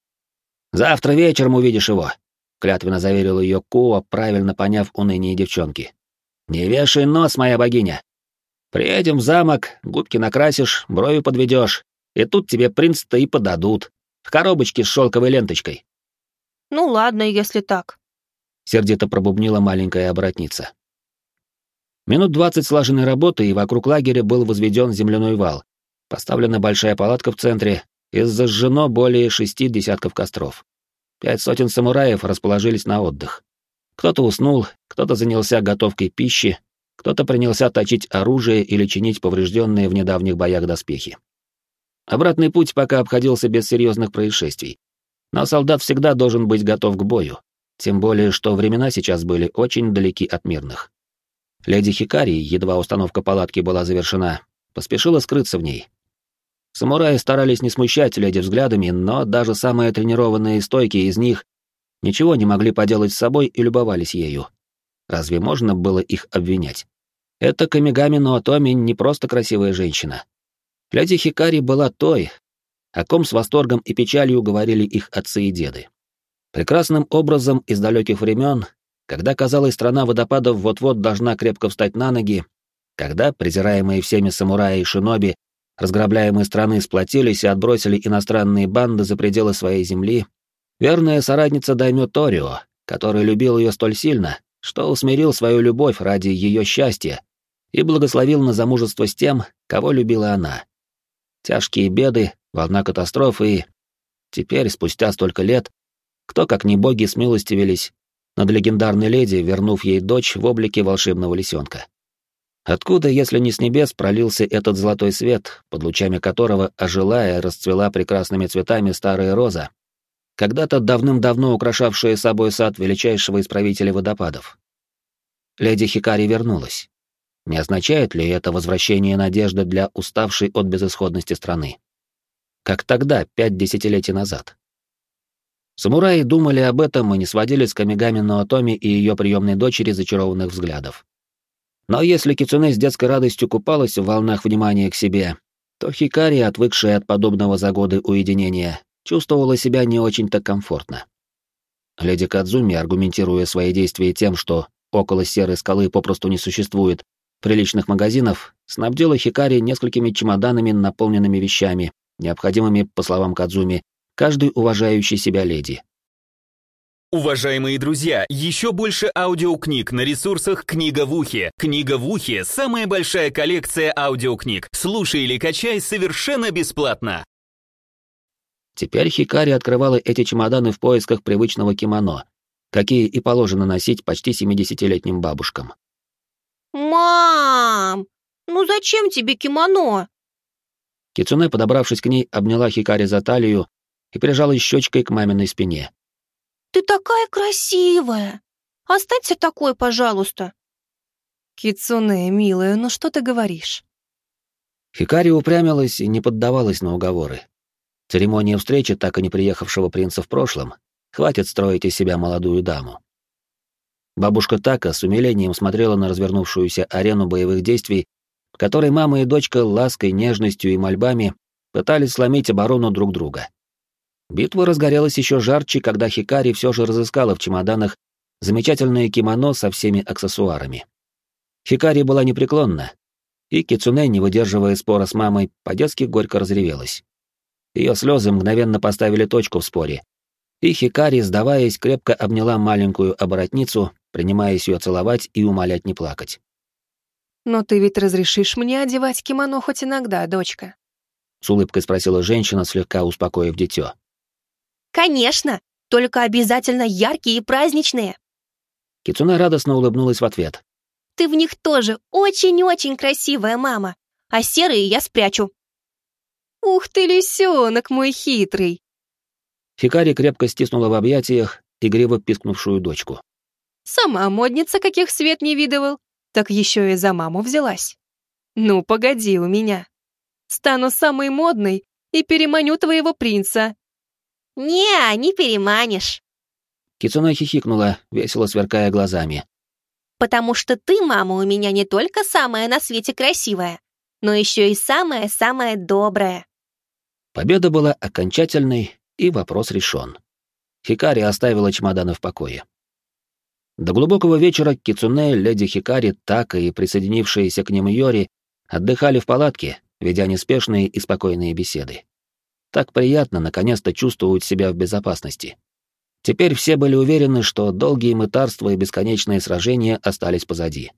«Завтра вечером увидишь его», — клятвенно заверил ее Куо, правильно поняв уныние девчонки. «Не вешай нос, моя богиня. Приедем в замок, губки накрасишь, брови подведешь, и тут тебе принц-то и подадут. В коробочке с шелковой ленточкой».
Ну ладно, если так.
Сердито пробубнила маленькая оборотница. Минут 20 слаженной работы, и вокруг лагеря был возведен земляной вал. Поставлена большая палатка в центре, и зажжено более 6 десятков костров. 5 сотен самураев расположились на отдых. Кто-то уснул, кто-то занялся готовкой пищи, кто-то принялся точить оружие или чинить поврежденные в недавних боях доспехи. Обратный путь пока обходился без серьезных происшествий. Но солдат всегда должен быть готов к бою, тем более, что времена сейчас были очень далеки от мирных. Леди Хикари, едва установка палатки была завершена, поспешила скрыться в ней. Самураи старались не смущать леди взглядами, но даже самые тренированные и стойкие из них ничего не могли поделать с собой и любовались ею. Разве можно было их обвинять? Эта Камигами Ноотоми не просто красивая женщина. Леди Хикари была той, о ком с восторгом и печалью говорили их отцы и деды. Прекрасным образом из далеких времен, когда, казалось, страна водопадов вот-вот должна крепко встать на ноги, когда презираемые всеми самураи и шиноби разграбляемые страны сплотились и отбросили иностранные банды за пределы своей земли, верная соратница даймё Торио, который любил ее столь сильно, что усмирил свою любовь ради ее счастья и благословил на замужество с тем, кого любила она. Тяжкие беды, волна катастрофы и... Теперь, спустя столько лет, кто, как ни боги, смилостивились над легендарной леди, вернув ей дочь в облике волшебного лисенка. Откуда, если не с небес, пролился этот золотой свет, под лучами которого ожила и расцвела прекрасными цветами старая роза, когда-то давным-давно украшавшая собой сад величайшего из правителей водопадов? Леди Хикари вернулась. Не означает ли это возвращение надежды для уставшей от безысходности страны? Как тогда, 5 десятилетий назад. Самураи думали об этом и не сводили с Камигами Ноотоми и ее приемной дочери зачарованных взглядов. Но если Кицуне с детской радостью купалась в волнах внимания к себе, то Хикари, отвыкшая от подобного за годы уединения, чувствовала себя не очень-то комфортно. Леди Кадзуми, аргументируя свои действия тем, что около серой скалы попросту не существует приличных магазинов, снабдила Хикари несколькими чемоданами, наполненными вещами, необходимыми, по словам Кадзуми, каждой уважающей себя леди.
Уважаемые друзья, еще больше аудиокниг на ресурсах «Книга в ухе». «Книга в ухе» — самая большая коллекция аудиокниг. Слушай или качай совершенно бесплатно.
Теперь Хикари открывала эти чемоданы в поисках привычного кимоно, какие и положено носить почти 70-летним бабушкам.
Мам, ну зачем тебе кимоно?
Кицуне, подобравшись к ней, обняла Хикари за талию и прижалась щечкой к маминой спине.
Ты такая красивая. Останься такой, пожалуйста.
Кицуне, милая, ну что ты говоришь?
Хикари упрямилась и не поддавалась на уговоры. Церемония встречи так и не приехавшего принца в прошлом. Хватит строить из себя молодую даму. Бабушка Така с умилением смотрела на развернувшуюся арену боевых действий, в которой мама и дочка лаской, нежностью и мольбами пытались сломить оборону друг друга. Битва разгорелась еще жарче, когда Хикари все же разыскала в чемоданах замечательное кимоно со всеми аксессуарами. Хикари была непреклонна, и Кицуне, не выдерживая спора с мамой, по-детски горько разревелась. Ее слезы мгновенно поставили точку в споре, и Хикари, сдаваясь, крепко обняла маленькую оборотницу, принимаясь ее целовать и умолять не плакать.
Но ты ведь разрешишь мне одевать кимоно хоть иногда, дочка?
С улыбкой спросила женщина, слегка успокоив дитё.
Конечно, только обязательно яркие и праздничные.
Кицуне радостно улыбнулась в ответ.
Ты в них тоже очень-очень красивая, мама, а серые я спрячу.
Ух ты, лисенок мой хитрый!
Хикари крепко стиснула в объятиях игриво пискнувшую дочку.
Сама модница, каких свет не видывал, так еще и за маму взялась. Ну, погоди у меня. Стану самой модной и переманю твоего принца.
Не переманишь.
Кицуне хихикнула, весело сверкая глазами.
Потому что ты, мама, у меня не только самая на свете красивая, но еще и самое-самое доброе.
Победа была окончательной, и вопрос решен. Хикари оставила чемоданы в покое. До глубокого вечера Кицуне, леди Хикари, Така и присоединившиеся к ним Йори отдыхали в палатке, ведя неспешные и спокойные беседы. Так приятно наконец-то чувствовать себя в безопасности. Теперь все были уверены, что долгие мытарства и бесконечные сражения остались позади.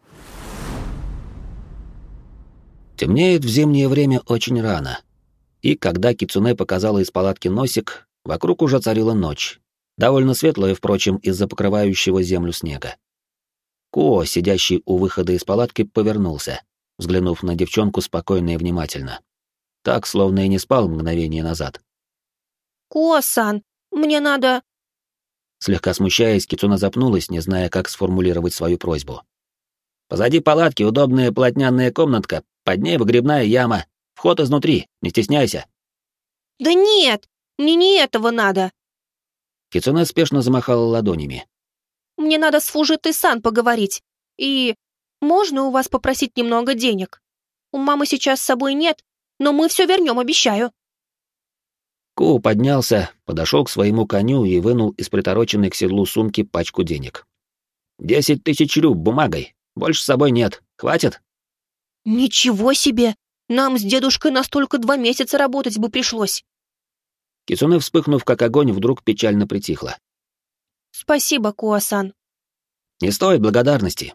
Темнеет в зимнее время очень рано, и когда Кицуне показала из палатки носик, вокруг уже царила ночь, довольно светлая, впрочем, из-за покрывающего землю снега. Куо, сидящий у выхода из палатки, повернулся, взглянув на девчонку спокойно и внимательно. Так, словно и не спал мгновение назад.
«Куо-сан, мне надо...»
Слегка смущаясь, Кицуне запнулась, не зная, как сформулировать свою просьбу. «Позади палатки удобная полотняная комнатка, под ней выгребная яма. Вход изнутри, не стесняйся».
«Да нет, мне не этого надо.
Кицуне спешно замахала ладонями.
Мне надо с Фужитой-сан поговорить. И можно у вас попросить немного денег? У мамы сейчас с собой нет, но мы все вернем, обещаю».
Ку поднялся, подошел к своему коню и вынул из притороченной к седлу сумки пачку денег. 10 000 рю бумагой. Больше с собой нет. Хватит?»
«Ничего себе! Нам с дедушкой настолько 2 месяца работать бы пришлось».
Кицуне, вспыхнув как огонь, вдруг печально притихла.
«Спасибо, Куо-сан».
«Не стоит благодарности».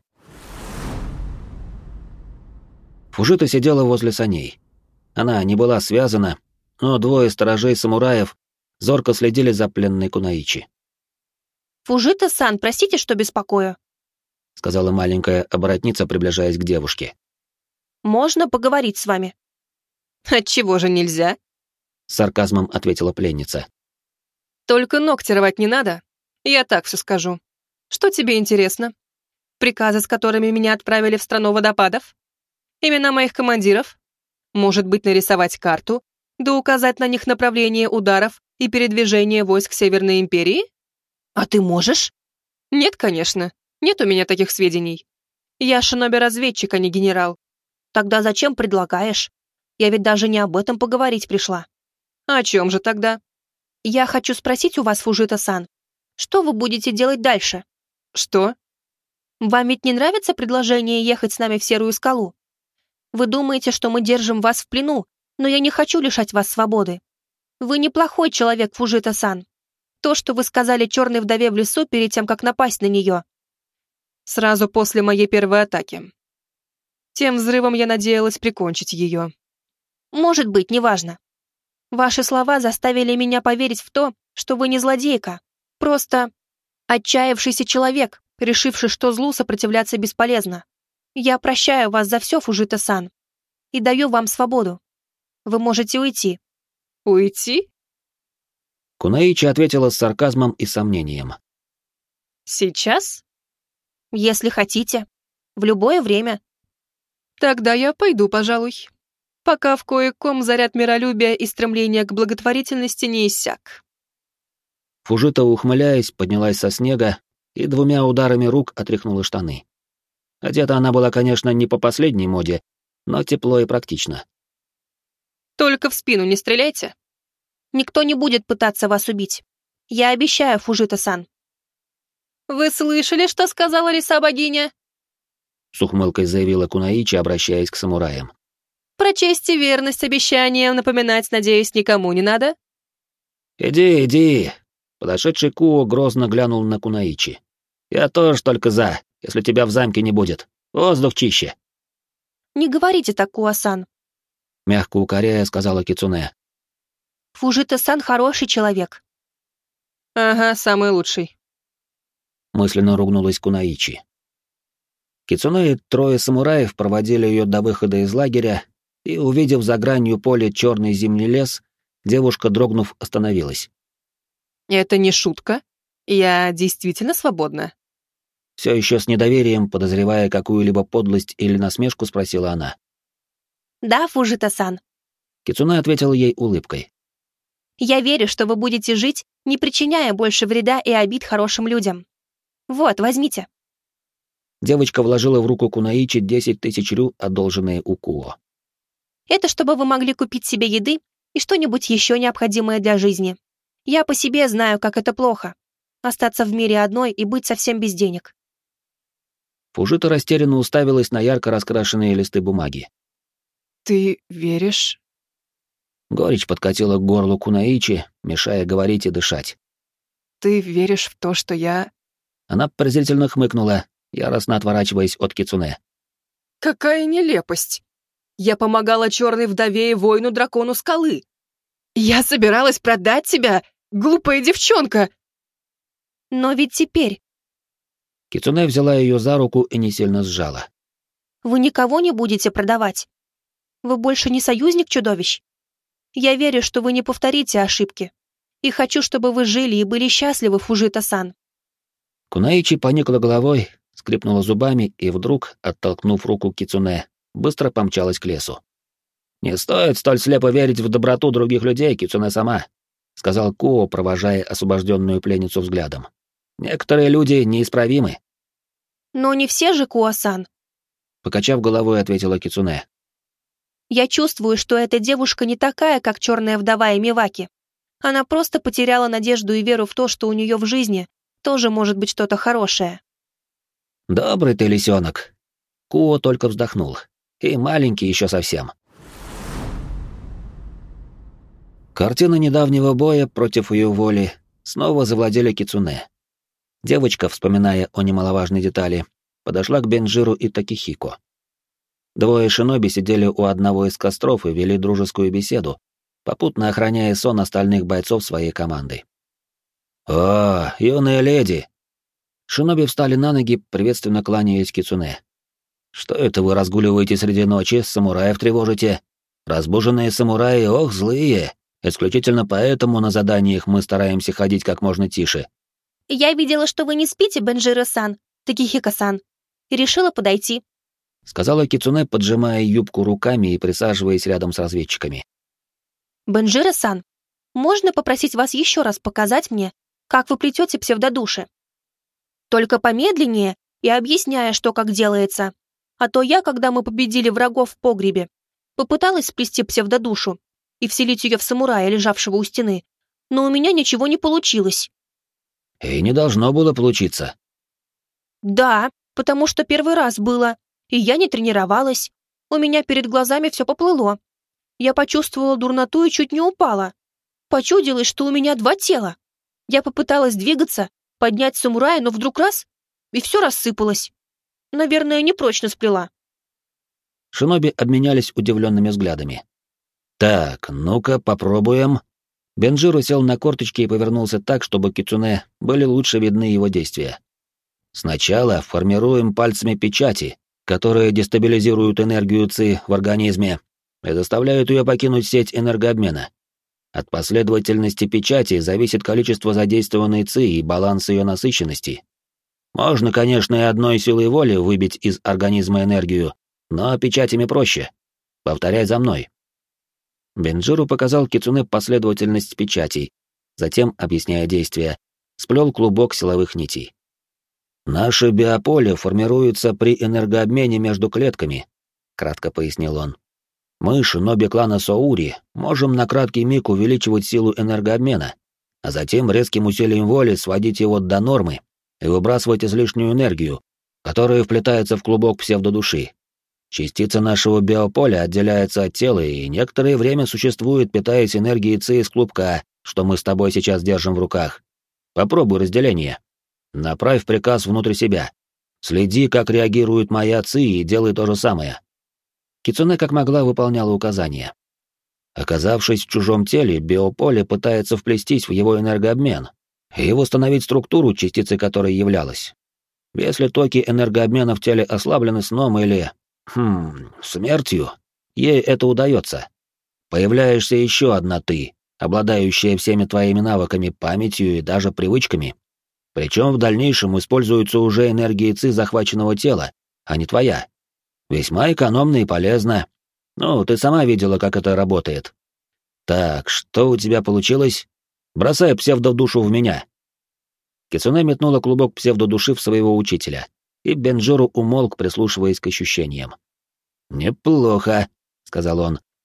Фужита сидела возле саней. Она не была связана, но 2 сторожей-самураев зорко следили за пленной Кунаичи.
«Фужита-сан, простите, что беспокою»,
— сказала маленькая оборотница, приближаясь к девушке.
«Можно поговорить с вами?»
«Отчего же нельзя?»
— с сарказмом ответила пленница.
«Только ногти рвать не надо. Я так все скажу. Что тебе интересно? Приказы, с которыми меня отправили в страну водопадов? Имена моих командиров? Может быть, нарисовать карту, да указать на них направление ударов и передвижение войск Северной империи?
«А ты можешь?»
Нет, конечно. Нет у меня таких сведений. Я шиноби-разведчик, а не генерал.
«Тогда зачем предлагаешь? Я ведь даже не об этом поговорить пришла».
А о чем же тогда?
«Я хочу спросить у вас, Фужита-сан, что вы будете делать дальше?»
Что?
«Вам ведь не нравится предложение ехать с нами в Серую скалу? Вы думаете, что мы держим вас в плену, но я не хочу лишать вас свободы. Вы неплохой человек, Фужита-сан. То, что вы сказали черной вдове в лесу перед тем, как напасть на нее».
Сразу после моей первой атаки. Тем взрывом я надеялась прикончить ее.
«Может быть, неважно. Ваши слова заставили меня поверить в то, что вы не злодейка, просто отчаявшийся человек, решивший, что злу сопротивляться бесполезно. Я прощаю вас за все, Фужита-сан, и даю вам свободу. Вы можете уйти».
Уйти?
Кунаичи ответила с сарказмом и сомнением.
Сейчас?
«Если хотите. В любое время».
Тогда я пойду, пожалуй. Пока в кое-ком заряд миролюбия и стремления к благотворительности не иссяк.
Фужита, ухмыляясь, поднялась со снега и 2 ударами рук отряхнула штаны. Одета она была, конечно, не по последней моде, но тепло и практично.
Только в спину не стреляйте.
Никто не будет пытаться вас убить. Я обещаю, Фужита-сан.
Вы слышали, что сказала лиса-богиня?
С ухмылкой заявила Кунаичи, обращаясь к самураям.
Про честь и верность обещаниям напоминать, надеюсь, никому не надо?
«Иди, иди!» Подошедший Куо грозно глянул на Кунаичи. «Я тоже только за, если тебя в замке не будет. Воздух чище!»
«Не говорите так, Куо-сан»,
— мягко укоряя, сказала Кицуне.
«Фужита-сан хороший человек».
Ага, самый лучший.
Мысленно ругнулась Кунаичи. Кицуне и 3 самураев проводили ее до выхода из лагеря, и, увидев за гранью поля черный зимний лес, девушка, дрогнув, остановилась.
Это не шутка. Я действительно свободна.
Все еще с недоверием, подозревая какую-либо подлость или насмешку, спросила она.
«Да, Фужита-сан.
Кицуне ответила ей улыбкой.
Я верю, что вы будете жить, не причиняя больше вреда и обид хорошим людям. Вот, возьмите».
Девочка вложила в руку Кунаичи 10 000 рю, одолженные у Куо.
Это чтобы вы могли купить себе еды и что-нибудь еще необходимое для жизни. Я по себе знаю, как это плохо. Остаться в мире одной и быть совсем без денег.
Фужита растерянно уставилась на ярко раскрашенные листы бумаги.
Ты веришь?
Горечь подкатила к горлу Кунаичи, мешая говорить и дышать.
Ты веришь в то, что я...
Она презрительно хмыкнула, яростно отворачиваясь от кицуне.
Какая нелепость! Я помогала черной вдове и воину-дракону скалы. Я собиралась продать тебя, глупая девчонка!
Но ведь теперь
Кицуне взяла ее за руку и не сильно сжала.
вы никого не будете продавать. Вы больше не союзник чудовищ. Я верю, что вы не повторите ошибки. И хочу, чтобы вы жили и были счастливы, Фужита-сан.
Кунаичи поникла головой, скрипнула зубами и вдруг, оттолкнув руку кицуне, быстро помчалась к лесу. «Не стоит столь слепо верить в доброту других людей, кицуне-сама», — сказал Куо, провожая освобожденную пленницу взглядом. «Некоторые люди неисправимы»,
Но не все же, Куо-сан.
— покачав головой, ответила кицуне.
Я чувствую, что эта девушка не такая, как черная вдова и Миваки. Она просто потеряла надежду и веру в то, что у нее в жизни тоже может быть что-то хорошее.
«Добрый ты лисенок», — Куо только вздохнул. «И маленький еще совсем». Картина недавнего боя против ее воли снова завладели кицуне. Девочка, вспоминая о немаловажной детали, подошла к Бенджиру и Такихико. Двое шиноби сидели у одного из костров и вели дружескую беседу, попутно охраняя сон остальных бойцов своей команды. «О, юная леди!» Шиноби встали на ноги, приветственно кланяясь кицуне. «Что это вы разгуливаете среди ночи, самураев тревожите? Разбуженные самураи, ох, злые! Исключительно поэтому на заданиях мы стараемся ходить как можно тише».
Я видела, что вы не спите, Бенджиро-сан, Такихико-сан, и решила подойти.
Сказала кицуне, поджимая юбку руками и присаживаясь рядом с разведчиками.
Бенджиро-сан, можно попросить вас еще раз показать мне, как вы плетете псевдодуши? Только помедленнее и объясняя, что как делается. А то я, когда мы победили врагов в погребе, попыталась сплести псевдодушу и вселить ее в самурая, лежавшего у стены, но у меня ничего не получилось.
И не должно было получиться.
Да, потому что первый раз было, и я не тренировалась. У меня перед глазами все поплыло. Я почувствовала дурноту и чуть не упала. Почудилось, что у меня два тела. Я попыталась двигаться, поднять самурая, но вдруг раз, и все рассыпалось. Наверное, непрочно сплела.
Шиноби обменялись удивленными взглядами. «Так, ну-ка, попробуем». Бенджиро сел на корточки и повернулся так, чтобы кицуне были лучше видны его действия. «Сначала формируем пальцами печати, которые дестабилизируют энергию ЦИ в организме и заставляют ее покинуть сеть энергообмена. От последовательности печати зависит количество задействованной ЦИ и баланс ее насыщенности. Можно, конечно, и одной силой воли выбить из организма энергию, но печатями проще. Повторяй за мной». Бенджиру показал кицуне последовательность печатей, затем, объясняя действия, сплел клубок силовых нитей. «Наше биополе формируется при энергообмене между клетками», — кратко пояснил он. «Мы, шиноби клана Соури, можем на краткий миг увеличивать силу энергообмена, а затем резким усилием воли сводить его до нормы и выбрасывать излишнюю энергию, которая вплетается в клубок псевдодуши. Частица нашего биополя отделяется от тела и некоторое время существует, питаясь энергией ЦИ из клубка, что мы с тобой сейчас держим в руках. Попробуй разделение. Направь приказ внутрь себя. Следи, как реагирует моя ЦИ, и делай то же самое». Кицуне как могла выполняла указания. Оказавшись в чужом теле, биополе пытается вплестись в его энергообмен и восстановить структуру, частицей которой являлась. Если токи энергообмена в теле ослаблены сном или... смертью, ей это удается. Появляешься еще одна ты, обладающая всеми твоими навыками, памятью и даже привычками. Причем в дальнейшем используется уже энергия ЦИ захваченного тела, а не твоя. Весьма экономно и полезно. Ну, ты сама видела, как это работает. Так, что у тебя получилось? Бросай псевдодушу в меня. Кицуне метнула клубок псевдодуши в своего учителя, и Бенджиру умолк, прислушиваясь к ощущениям. «Неплохо», — сказал он,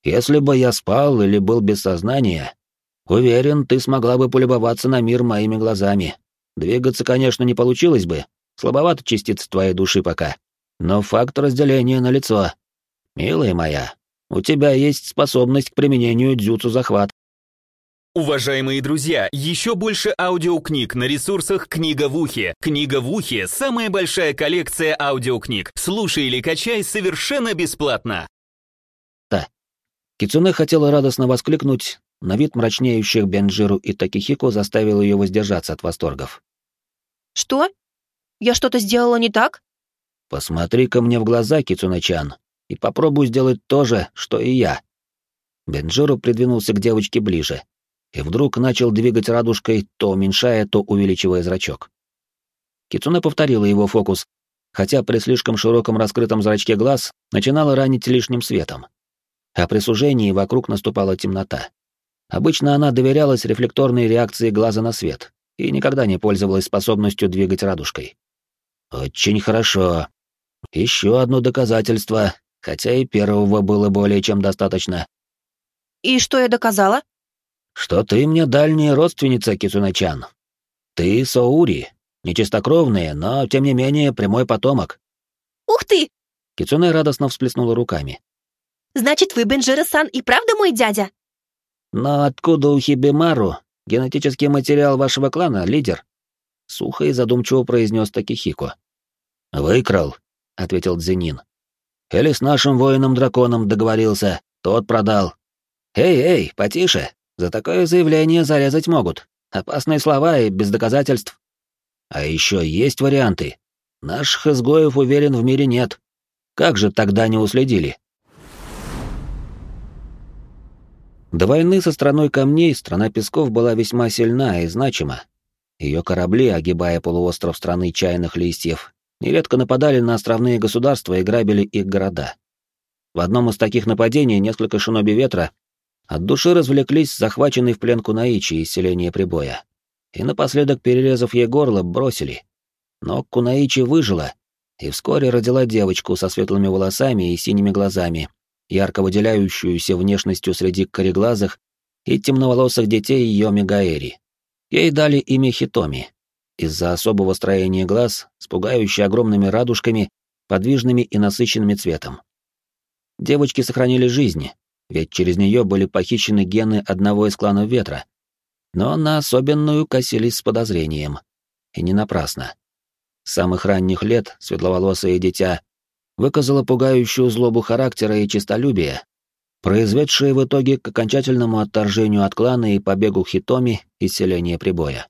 Если бы я спал или был без сознания, уверен, ты смогла бы полюбоваться на мир моими глазами. Двигаться, конечно, не получилось бы, слабовато частицы твоей души пока, но факт разделения налицо. Милая моя, у тебя есть способность к применению дзюцу захват.
Уважаемые друзья, еще больше аудиокниг на ресурсах «Книга в ухе». «Книга в ухе» — самая большая коллекция аудиокниг. Слушай или качай совершенно бесплатно.
Кицуне хотела радостно воскликнуть, но вид мрачнеющих Бенджиру и Такихико заставил ее воздержаться от восторгов.
Что? Я что-то сделала не так?
«Посмотри-ка мне в глаза, Кицуне-чан, и попробуй сделать то же, что и я». Бенджиру придвинулся к девочке ближе и вдруг начал двигать радужкой, то уменьшая, то увеличивая зрачок. Кицуне повторила его фокус, хотя при слишком широком раскрытом зрачке глаз начинала ранить лишним светом. А при сужении вокруг наступала темнота. Обычно она доверялась рефлекторной реакции глаза на свет и никогда не пользовалась способностью двигать радужкой. Очень хорошо. Еще одно доказательство, хотя и первого было более чем достаточно.
И что я доказала?
Что ты мне дальняя родственница, Кицуне-чан. Ты Соури, нечистокровная, но, тем не менее, прямой потомок.
Ух ты!
Кицуне радостно всплеснула руками.
Значит, вы, Бенджиро-сан, и правда мой дядя?
Но откуда у Хибимару генетический материал вашего клана, лидер? Сухо и задумчиво произнес Такихико. Выкрал, ответил Дзенин. Или с нашим воином-драконом договорился, тот продал. Эй, потише, за такое заявление зарезать могут. Опасные слова и без доказательств. А еще есть варианты. Наших изгоев, уверен, в мире нет. Как же тогда не уследили? До войны со страной камней страна песков была весьма сильна и значима. Ее корабли, огибая полуостров страны чайных листьев, нередко нападали на островные государства и грабили их города. В одном из таких нападений несколько шиноби ветра от души развлеклись захваченный в плен Кунаичи из селения Прибоя, и напоследок, перерезав ей горло, бросили. Но Кунаичи выжила и вскоре родила девочку со светлыми волосами и синими глазами, ярко выделяющуюся внешностью среди кореглазых и темноволосых детей Йоми Гаэри. Ей дали имя Хитоми, из-за особого строения глаз, с пугающе огромными радужками, подвижными и насыщенными цветом. Девочки сохранили жизнь, ведь через нее были похищены гены одного из кланов Ветра, но на особенную косились с подозрением. И не напрасно. С самых ранних лет светловолосое дитя выказала пугающую злобу характера и честолюбия, произведшие в итоге к окончательному отторжению от клана и побегу Хитоми из селения Прибоя.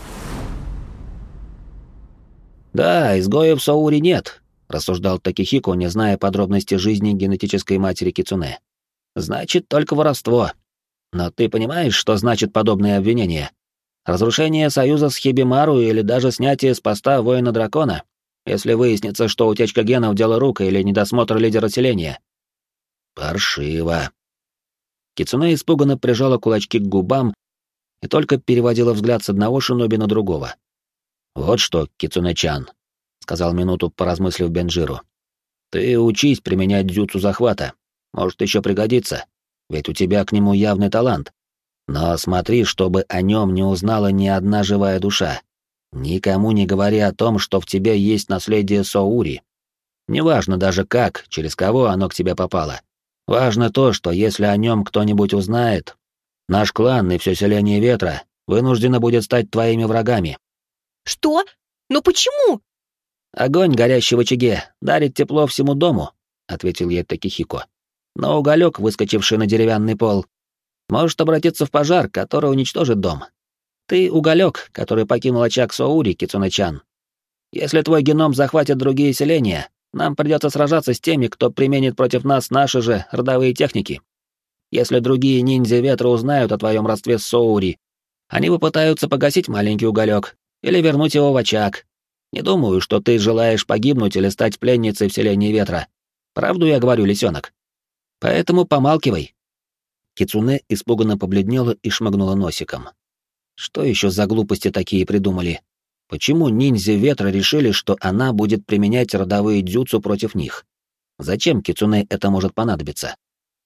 «Да, изгоев Соури нет», — рассуждал Такихико, не зная подробностей жизни генетической матери Кицуне. «Значит, только воровство. Но ты понимаешь, что значит подобное обвинение? Разрушение союза с Хибимару или даже снятие с поста воина-дракона, если выяснится, что утечка генов — дело рук или недосмотр лидера селения». «Паршиво». Кицуне испуганно прижала кулачки к губам и только переводила взгляд с одного шиноби на другого. «Вот что, Кицуне-чан», — сказал минуту, поразмыслив Бенджиру. «Ты учись применять дзюцу захвата. Может, еще пригодится, ведь у тебя к нему явный талант. Но смотри, чтобы о нем не узнала ни одна живая душа. Никому не говори о том, что в тебе есть наследие Соури. Неважно даже как, через кого оно к тебе попало. Важно то, что если о нем кто-нибудь узнает, наш клан и все селение Ветра вынуждено будет стать твоими врагами».
Что? Но почему?
«Огонь, горящий в очаге, дарит тепло всему дому», — ответил ей Такихико. «Но уголек, выскочивший на деревянный пол, может обратиться в пожар, который уничтожит дом. Ты уголек, который покинул очаг Соури, Кицуне-чан. Если твой геном захватит другие селения, нам придется сражаться с теми, кто применит против нас наши же родовые техники. Если другие ниндзя Ветра узнают о твоем родстве с Соури, они попытаются погасить маленький уголек или вернуть его в очаг. Не думаю, что ты желаешь погибнуть или стать пленницей в селении Ветра. Правду я говорю, лисенок? Поэтому помалкивай». Кицуне испуганно побледнела и шмыгнула носиком. Что еще за глупости такие придумали? Почему ниндзя Ветра решили, что она будет применять родовые дзюцу против них? Зачем Кицуне это может понадобиться?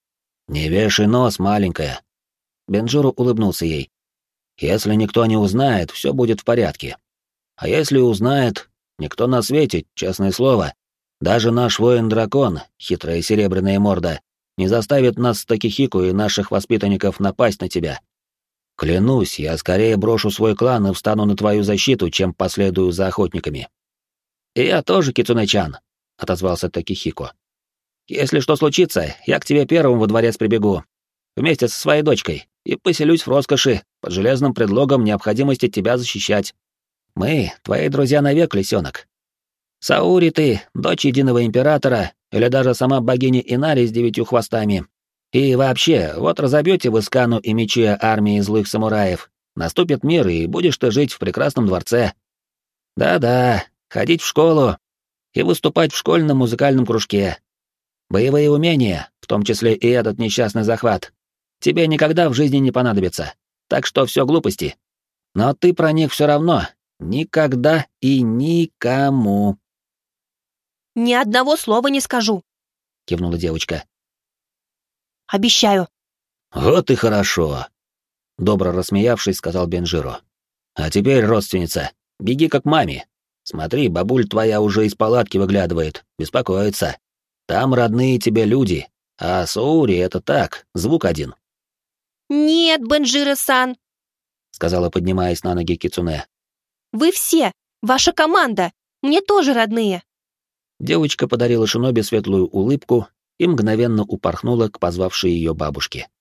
«Не вешай нос, маленькая». Бенджиро улыбнулся ей. «Если никто не узнает, все будет в порядке. А если узнает, никто на свете, честное слово, даже наш воин-дракон, хитрая серебряная морда, не заставит нас с Такихико и наших воспитанников напасть на тебя. Клянусь, я скорее брошу свой клан и встану на твою защиту, чем последую за охотниками». «И я тоже, Кицунэ-чан», — отозвался Такихико. «Если что случится, я к тебе первым во дворец прибегу, вместе со своей дочкой, и поселюсь в роскоши, под железным предлогом необходимости тебя защищать. Мы — твои друзья навек, лисенок. Саури ты, дочь единого императора, или даже сама богиня Инари с 9 хвостами. И вообще, вот разобьете вы Скану и Мичиа армии злых самураев, наступит мир, и будешь ты жить в прекрасном дворце. Да-да, ходить в школу и выступать в школьном музыкальном кружке. Боевые умения, в том числе и этот несчастный захват, тебе никогда в жизни не понадобится, так что все глупости. Но ты про них все равно никогда и никому».
«Ни одного слова не скажу»,
— кивнула девочка.
«Обещаю».
«Вот и хорошо», — добро рассмеявшись, сказал Бенджиро. «А теперь, родственница, беги как маме. Смотри, бабуль твоя уже из палатки выглядывает, беспокоится. Там родные тебе люди, а Саури — это так, звук один».
«Нет, Бенджиро-сан»,
— сказала, поднимаясь на ноги Кицунэ.
«вы все, ваша команда, мне тоже родные».
Девочка подарила Шиноби светлую улыбку и мгновенно упорхнула к позвавшей ее бабушке.